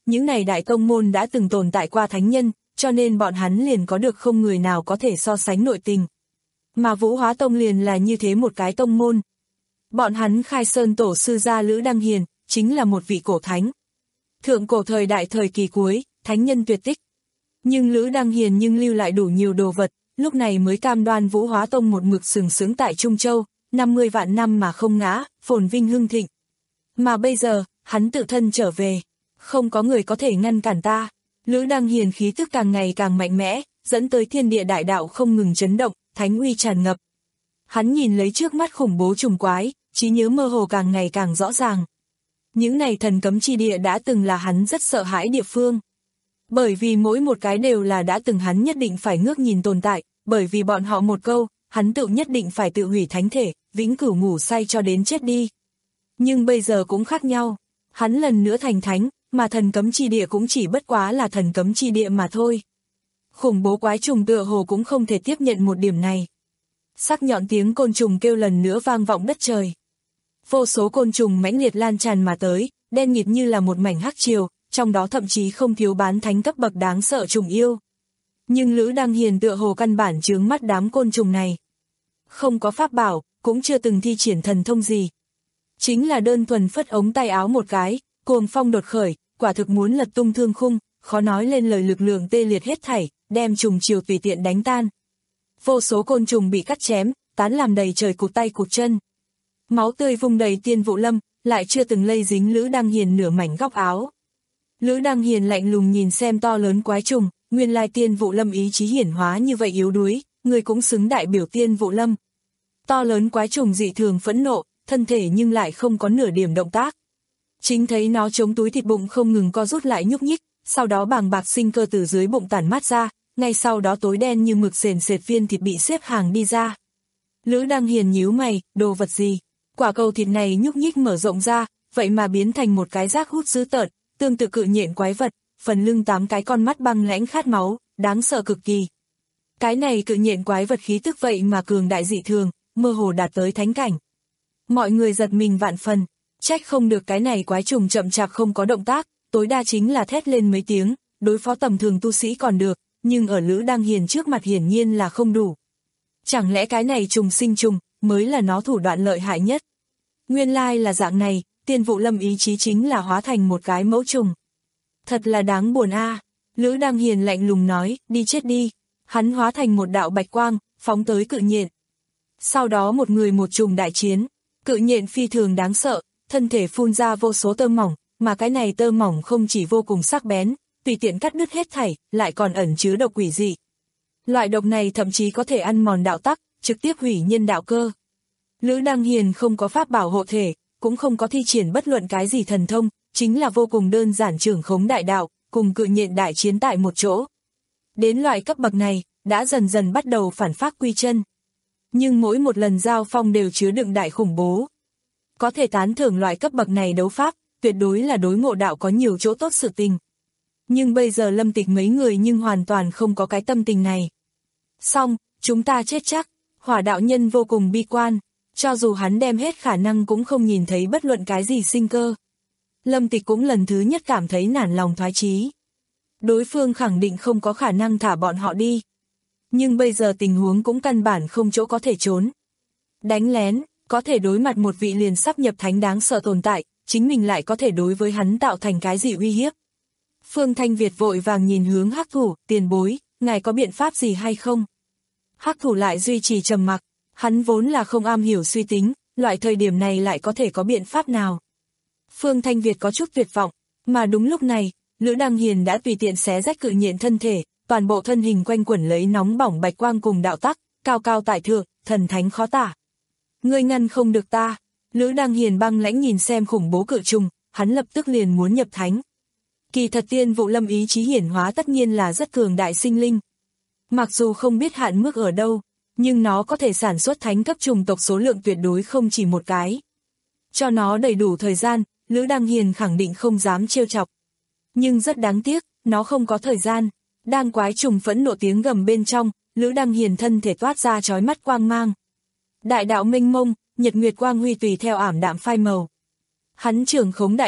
những này đại tông môn đã từng tồn tại qua thánh nhân, cho nên bọn hắn liền có được không người nào có thể so sánh nội tình. Mà Vũ Hóa Tông liền là như thế một cái tông môn. Bọn hắn khai sơn tổ sư gia Lữ Đăng Hiền, chính là một vị cổ thánh. Thượng cổ thời đại thời kỳ cuối, thánh nhân tuyệt tích. Nhưng Lữ Đăng Hiền nhưng lưu lại đủ nhiều đồ vật, lúc này mới cam đoan Vũ Hóa Tông một mực sừng sướng tại Trung Châu, năm mươi vạn năm mà không ngã, phồn vinh hưng thịnh. Mà bây giờ, hắn tự thân trở về, không có người có thể ngăn cản ta. Lữ Đăng Hiền khí tức càng ngày càng mạnh mẽ, dẫn tới thiên địa đại đạo không ngừng chấn động, thánh uy tràn ngập. Hắn nhìn lấy trước mắt khủng bố trùng quái, trí nhớ mơ hồ càng ngày càng rõ ràng. Những này thần cấm chi địa đã từng là hắn rất sợ hãi địa phương. Bởi vì mỗi một cái đều là đã từng hắn nhất định phải ngước nhìn tồn tại, bởi vì bọn họ một câu, hắn tự nhất định phải tự hủy thánh thể, vĩnh cửu ngủ say cho đến chết đi. Nhưng bây giờ cũng khác nhau, hắn lần nữa thành thánh, mà thần cấm chi địa cũng chỉ bất quá là thần cấm chi địa mà thôi. Khủng bố quái trùng tựa hồ cũng không thể tiếp nhận một điểm này. Sắc nhọn tiếng côn trùng kêu lần nữa vang vọng đất trời. Vô số côn trùng mãnh liệt lan tràn mà tới, đen nghịt như là một mảnh hắc triều, trong đó thậm chí không thiếu bán thánh cấp bậc đáng sợ trùng yêu. Nhưng Lữ Đăng Hiền tựa hồ căn bản chướng mắt đám côn trùng này. Không có pháp bảo, cũng chưa từng thi triển thần thông gì. Chính là đơn thuần phất ống tay áo một cái, cuồng phong đột khởi, quả thực muốn lật tung thương khung, khó nói lên lời lực lượng tê liệt hết thảy, đem trùng chiều tùy tiện đánh tan. Vô số côn trùng bị cắt chém, tán làm đầy trời cụt tay cụt chân. Máu tươi vung đầy Tiên Vũ Lâm, lại chưa từng lây dính Lữ Đăng Hiền nửa mảnh góc áo. Lữ Đăng Hiền lạnh lùng nhìn xem to lớn quái trùng, nguyên lai Tiên Vũ Lâm ý chí hiển hóa như vậy yếu đuối, người cũng xứng đại biểu Tiên Vũ Lâm. To lớn quái trùng dị thường phẫn nộ, thân thể nhưng lại không có nửa điểm động tác. Chính thấy nó chống túi thịt bụng không ngừng co rút lại nhúc nhích, sau đó bàng bạc sinh cơ từ dưới bụng tản mát ra, ngay sau đó tối đen như mực sền sệt viên thịt bị xếp hàng đi ra. Lữ Đăng Hiền nhíu mày, đồ vật gì? Quả cầu thịt này nhúc nhích mở rộng ra, vậy mà biến thành một cái rác hút dữ tợn, tương tự cự nhện quái vật, phần lưng tám cái con mắt băng lãnh khát máu, đáng sợ cực kỳ. Cái này cự nhện quái vật khí tức vậy mà cường đại dị thường, mơ hồ đạt tới thánh cảnh. Mọi người giật mình vạn phần, trách không được cái này quái trùng chậm chạp không có động tác, tối đa chính là thét lên mấy tiếng, đối phó tầm thường tu sĩ còn được, nhưng ở Lữ Đăng Hiền trước mặt hiển nhiên là không đủ. Chẳng lẽ cái này trùng sinh trùng, mới là nó thủ đoạn lợi hại nhất? Nguyên lai là dạng này, Tiên Vũ Lâm ý chí chính là hóa thành một cái mẫu trùng. Thật là đáng buồn a. À. Lữ Đăng Hiền lạnh lùng nói, đi chết đi. Hắn hóa thành một đạo bạch quang, phóng tới cự nhện. Sau đó một người một trùng đại chiến, cự nhện phi thường đáng sợ, thân thể phun ra vô số tơ mỏng, mà cái này tơ mỏng không chỉ vô cùng sắc bén, tùy tiện cắt đứt hết thảy, lại còn ẩn chứa độc quỷ dị. Loại độc này thậm chí có thể ăn mòn đạo tắc, trực tiếp hủy nhân đạo cơ. Lữ Đăng Hiền không có pháp bảo hộ thể, cũng không có thi triển bất luận cái gì thần thông, chính là vô cùng đơn giản trưởng khống đại đạo, cùng cự nhện đại chiến tại một chỗ. Đến loại cấp bậc này, đã dần dần bắt đầu phản phác quy chân. Nhưng mỗi một lần giao phong đều chứa đựng đại khủng bố. Có thể tán thưởng loại cấp bậc này đấu pháp, tuyệt đối là đối ngộ đạo có nhiều chỗ tốt sự tình. Nhưng bây giờ Lâm Tịch mấy người nhưng hoàn toàn không có cái tâm tình này. Xong, chúng ta chết chắc, Hỏa đạo nhân vô cùng bi quan, cho dù hắn đem hết khả năng cũng không nhìn thấy bất luận cái gì sinh cơ. Lâm Tịch cũng lần thứ nhất cảm thấy nản lòng thoái chí. Đối phương khẳng định không có khả năng thả bọn họ đi. Nhưng bây giờ tình huống cũng căn bản không chỗ có thể trốn. Đánh lén, có thể đối mặt một vị liền sắp nhập thánh đáng sợ tồn tại, chính mình lại có thể đối với hắn tạo thành cái gì uy hiếp. Phương Thanh Việt vội vàng nhìn hướng Hắc Thủ, tiền bối, ngài có biện pháp gì hay không? Hắc Thủ lại duy trì trầm mặc, hắn vốn là không am hiểu suy tính, loại thời điểm này lại có thể có biện pháp nào? Phương Thanh Việt có chút tuyệt vọng, mà đúng lúc này, Lữ Đăng Hiền đã tùy tiện xé rách cự nhện thân thể, toàn bộ thân hình quanh quẩn lấy nóng bỏng bạch quang cùng đạo tắc, cao cao tại thượng, thần thánh khó tả. Ngươi ngăn không được ta. Lữ Đăng Hiền băng lãnh nhìn xem khủng bố cự trùng, hắn lập tức liền muốn nhập thánh. Kỳ thật Tiên Vũ Lâm ý chí hiển hóa tất nhiên là rất cường đại sinh linh. Mặc dù không biết hạn mức ở đâu, nhưng nó có thể sản xuất thánh cấp trùng tộc số lượng tuyệt đối không chỉ một cái. Cho nó đầy đủ thời gian, Lữ Đăng Hiền khẳng định không dám trêu chọc. Nhưng rất đáng tiếc, nó không có thời gian. Đang quái trùng phẫn nộ tiếng gầm bên trong, Lữ Đăng Hiền thân thể toát ra chói mắt quang mang. Đại đạo mênh mông, nhật nguyệt quang huy tùy theo ảm đạm phai màu. Hắn trưởng khống đại đạo,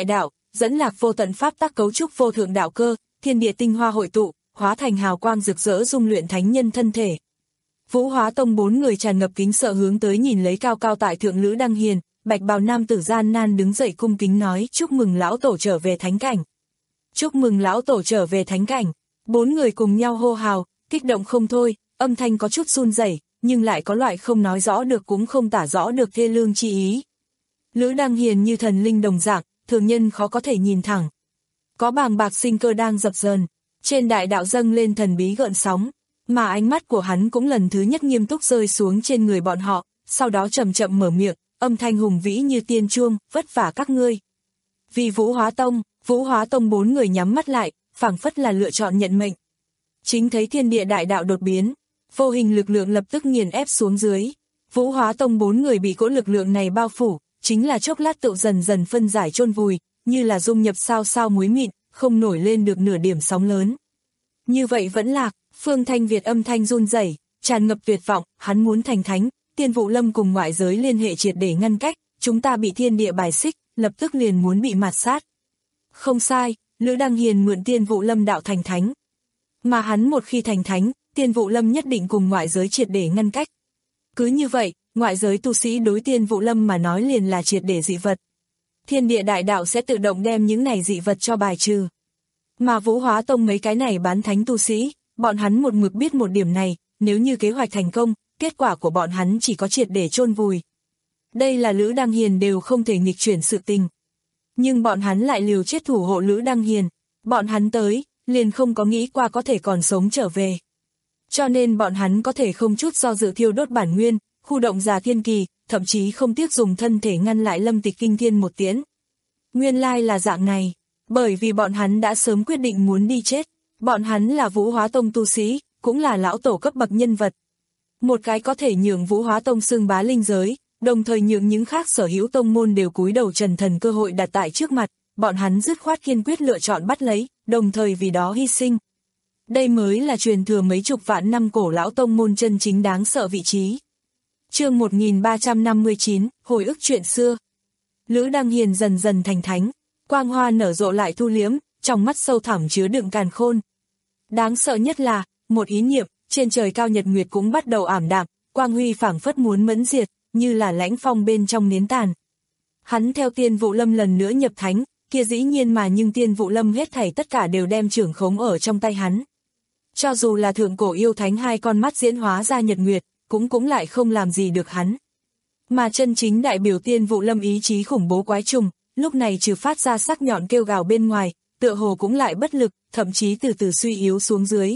dẫn lạc vô tận pháp tắc cấu trúc vô thượng đạo cơ, thiên địa tinh hoa hội tụ, hóa thành hào quang rực rỡ dung luyện thánh nhân thân thể. Vũ Hóa Tông bốn người tràn ngập kính sợ hướng tới nhìn lấy cao cao tại thượng Lữ Đăng Hiền, bạch bào nam tử gian nan đứng dậy cung kính nói chúc mừng lão tổ trở về thánh cảnh. Chúc mừng lão tổ trở về thánh cảnh. Bốn người cùng nhau hô hào, kích động không thôi, âm thanh có chút run rẩy, nhưng lại có loại không nói rõ được cũng không tả rõ được thê lương chi ý. Lữ Đăng Hiền như thần linh đồng dạng, thường nhân khó có thể nhìn thẳng. Có bàng bạc sinh cơ đang dập dờn, trên đại đạo dâng lên thần bí gợn sóng, mà ánh mắt của hắn cũng lần thứ nhất nghiêm túc rơi xuống trên người bọn họ, sau đó chậm chậm mở miệng, âm thanh hùng vĩ như tiên chuông, vất vả các ngươi. Vì Vũ Hóa Tông, Vũ Hóa Tông bốn người nhắm mắt lại, phảng phất là lựa chọn nhận mệnh. Chính thấy thiên địa đại đạo đột biến, vô hình lực lượng lập tức nghiền ép xuống dưới. Vũ Hóa Tông bốn người bị cỗ lực lượng này bao phủ, chính là chốc lát tự dần dần phân giải chôn vùi, như là dung nhập sao sao muối mịn, không nổi lên được nửa điểm sóng lớn. Như vậy vẫn lạc, Phương Thanh Việt âm thanh run rẩy, tràn ngập tuyệt vọng, hắn muốn thành thánh, Tiên Vũ Lâm cùng ngoại giới liên hệ triệt để ngăn cách, chúng ta bị thiên địa bài xích, lập tức liền muốn bị mạt sát. Không sai, Lữ Đăng Hiền mượn Tiên Vũ Lâm đạo thành thánh. Mà hắn một khi thành thánh, Tiên Vũ Lâm nhất định cùng ngoại giới triệt để ngăn cách. Cứ như vậy, ngoại giới tu sĩ đối Tiên Vũ Lâm mà nói liền là triệt để dị vật. Thiên địa đại đạo sẽ tự động đem những này dị vật cho bài trừ. Mà Vũ Hóa Tông mấy cái này bán thánh tu sĩ, bọn hắn một mực biết một điểm này, nếu như kế hoạch thành công, kết quả của bọn hắn chỉ có triệt để chôn vùi. Đây là Lữ Đăng Hiền đều không thể nghịch chuyển sự tình. Nhưng bọn hắn lại liều chết thủ hộ Lữ Đăng Hiền, bọn hắn tới, liền không có nghĩ qua có thể còn sống trở về. Cho nên bọn hắn có thể không chút do dự thiêu đốt bản nguyên, khu động già thiên kỳ, thậm chí không tiếc dùng thân thể ngăn lại Lâm Tịch kinh thiên một tiễn. Nguyên lai là dạng này, bởi vì bọn hắn đã sớm quyết định muốn đi chết, bọn hắn là Vũ Hóa Tông tu sĩ, cũng là lão tổ cấp bậc nhân vật. Một cái có thể nhường Vũ Hóa Tông xưng bá linh giới, đồng thời nhường những khác sở hữu tông môn đều cúi đầu trần thần cơ hội đặt tại trước mặt, bọn hắn dứt khoát kiên quyết lựa chọn bắt lấy, đồng thời vì đó hy sinh. Đây mới là truyền thừa mấy chục vạn năm cổ lão tông môn chân chính đáng sợ vị trí. Chương một nghìn ba trăm năm mươi chín, hồi ức chuyện xưa. Lữ Đăng Hiền dần dần thành thánh, quang hoa nở rộ lại thu liếm, trong mắt sâu thẳm chứa đựng càn khôn. Đáng sợ nhất là, một ý niệm, trên trời cao nhật nguyệt cũng bắt đầu ảm đạm, quang huy phảng phất muốn mẫn diệt, như là lãnh phong bên trong nến tàn. Hắn theo Tiên Vũ Lâm lần nữa nhập thánh, kia dĩ nhiên mà nhưng Tiên Vũ Lâm hết thảy tất cả đều đem trưởng khống ở trong tay hắn. Cho dù là thượng cổ yêu thánh hai con mắt diễn hóa ra nhật nguyệt, cũng cũng lại không làm gì được hắn. Mà chân chính đại biểu Tiên Vũ Lâm ý chí khủng bố quái trùng, lúc này trừ phát ra sắc nhọn kêu gào bên ngoài, tựa hồ cũng lại bất lực, thậm chí từ từ suy yếu xuống dưới.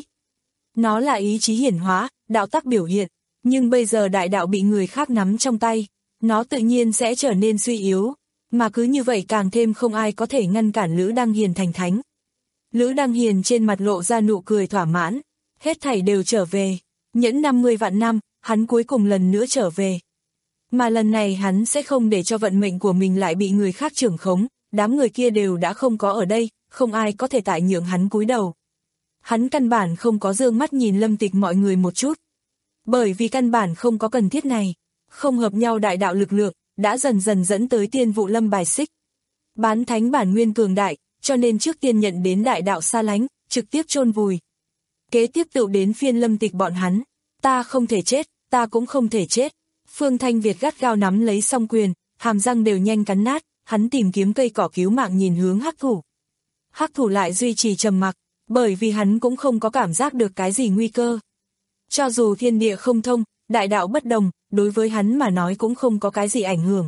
Nó là ý chí hiển hóa, đạo tắc biểu hiện, nhưng bây giờ đại đạo bị người khác nắm trong tay, nó tự nhiên sẽ trở nên suy yếu, mà cứ như vậy càng thêm không ai có thể ngăn cản Lữ Đăng Hiền thành thánh. Lữ Đăng Hiền trên mặt lộ ra nụ cười thỏa mãn, hết thảy đều trở về, nhẫn năm mươi vạn năm, hắn cuối cùng lần nữa trở về. Mà lần này hắn sẽ không để cho vận mệnh của mình lại bị người khác trưởng khống, đám người kia đều đã không có ở đây, không ai có thể tại nhượng hắn cúi đầu. Hắn căn bản không có dương mắt nhìn Lâm Tịch mọi người một chút. Bởi vì căn bản không có cần thiết này, không hợp nhau đại đạo lực lượng, đã dần dần dẫn tới Tiên Vũ Lâm bài xích. Bán thánh bản nguyên cường đại, cho nên trước tiên nhận đến đại đạo xa lánh, trực tiếp chôn vùi. Kế tiếp tự đến phiên Lâm Tịch bọn hắn, ta không thể chết, ta cũng không thể chết. Phương Thanh Việt gắt gao nắm lấy song quyền, hàm răng đều nhanh cắn nát, hắn tìm kiếm cây cỏ cứu mạng nhìn hướng Hắc Thủ. Hắc Thủ lại duy trì trầm mặc, bởi vì hắn cũng không có cảm giác được cái gì nguy cơ. Cho dù thiên địa không thông, đại đạo bất đồng, đối với hắn mà nói cũng không có cái gì ảnh hưởng.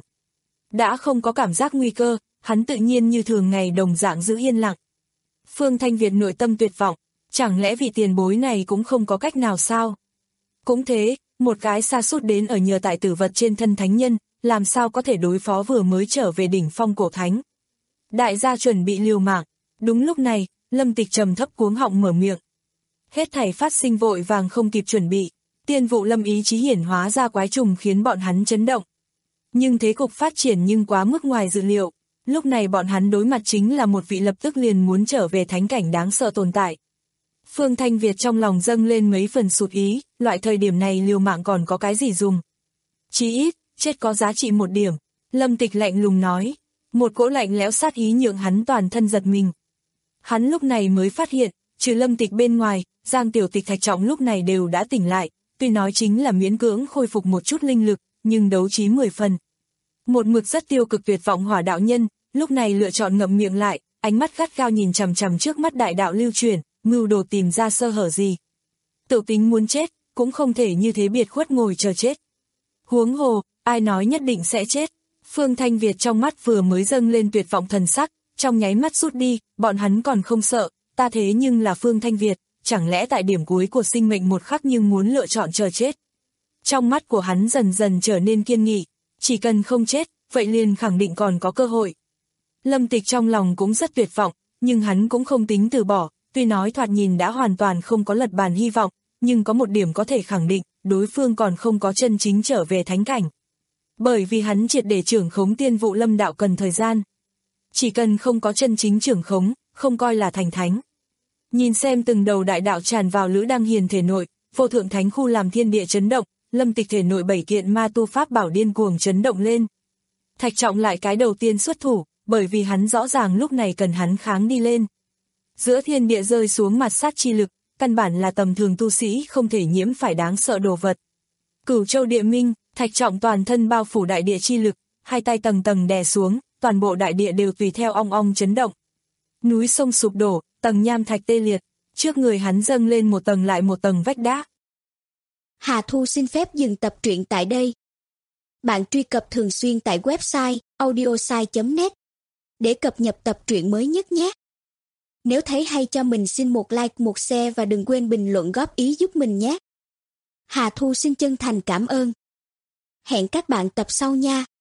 Đã không có cảm giác nguy cơ, hắn tự nhiên như thường ngày đồng dạng giữ yên lặng. Phương Thanh Việt nội tâm tuyệt vọng, chẳng lẽ vị tiền bối này cũng không có cách nào sao? Cũng thế, một cái sa sút đến ở nhờ tại tử vật trên thân thánh nhân, làm sao có thể đối phó vừa mới trở về đỉnh phong cổ thánh. Đại gia chuẩn bị liều mạng, đúng lúc này, Lâm Tịch trầm thấp cuống họng mở miệng. Hết thảy phát sinh vội vàng không kịp chuẩn bị, Tiên Vũ Lâm ý chí hiển hóa ra quái trùng khiến bọn hắn chấn động. Nhưng thế cục phát triển nhưng quá mức ngoài dự liệu, lúc này bọn hắn đối mặt chính là một vị lập tức liền muốn trở về thánh cảnh đáng sợ tồn tại. Phương Thanh Việt trong lòng dâng lên mấy phần sụt ý, loại thời điểm này liều mạng còn có cái gì dùng. Chí ít, chết có giá trị một điểm, Lâm Tịch lạnh lùng nói, Một cỗ lạnh lẽo sát ý nhượng hắn toàn thân giật mình. Hắn lúc này mới phát hiện, trừ Lâm Tịch bên ngoài, Giang Tiểu Tịch, Thạch Trọng lúc này đều đã tỉnh lại, tuy nói chính là miễn cưỡng khôi phục một chút linh lực, nhưng đấu trí mười phần. Một mực rất tiêu cực tuyệt vọng Hỏa đạo nhân, lúc này lựa chọn ngậm miệng lại, ánh mắt gắt gao nhìn chằm chằm trước mắt đại đạo lưu chuyển, mưu đồ tìm ra sơ hở gì. Tự tính muốn chết, cũng không thể như thế biệt khuất ngồi chờ chết. Huống hồ, ai nói nhất định sẽ chết. Phương Thanh Việt trong mắt vừa mới dâng lên tuyệt vọng thần sắc, trong nháy mắt rút đi, bọn hắn còn không sợ, ta thế nhưng là Phương Thanh Việt, chẳng lẽ tại điểm cuối của sinh mệnh một khắc nhưng muốn lựa chọn chờ chết. Trong mắt của hắn dần dần trở nên kiên nghị, chỉ cần không chết, vậy liền khẳng định còn có cơ hội. Lâm Tịch trong lòng cũng rất tuyệt vọng, nhưng hắn cũng không tính từ bỏ, tuy nói thoạt nhìn đã hoàn toàn không có lật bàn hy vọng, nhưng có một điểm có thể khẳng định, đối phương còn không có chân chính trở về thánh cảnh. Bởi vì hắn triệt để trưởng khống tiên vụ lâm đạo cần thời gian. Chỉ cần không có chân chính trưởng khống, không coi là thành thánh. Nhìn xem từng đầu đại đạo tràn vào Lữ Đăng Hiền thể nội, vô thượng thánh khu làm thiên địa chấn động, Lâm Tịch thể nội bảy kiện ma tu pháp bảo điên cuồng chấn động lên. Thạch Trọng lại cái đầu tiên xuất thủ, bởi vì hắn rõ ràng lúc này cần hắn kháng đi lên. Giữa thiên địa rơi xuống mặt sát chi lực, căn bản là tầm thường tu sĩ không thể nhiễm phải đáng sợ đồ vật. Cửu Châu Địa Minh, Thạch Trọng toàn thân bao phủ đại địa chi lực, hai tay tầng tầng đè xuống, toàn bộ đại địa đều tùy theo ong ong chấn động. Núi sông sụp đổ, tầng nham thạch tê liệt, trước người hắn dâng lên một tầng lại một tầng vách đá. Hà Thu xin phép dừng tập truyện tại đây. Bạn truy cập thường xuyên tại website audiosai chấm net để cập nhật tập truyện mới nhất nhé. Nếu thấy hay cho mình xin một like, một share và đừng quên bình luận góp ý giúp mình nhé. Hà Thu xin chân thành cảm ơn. Hẹn các bạn tập sau nha.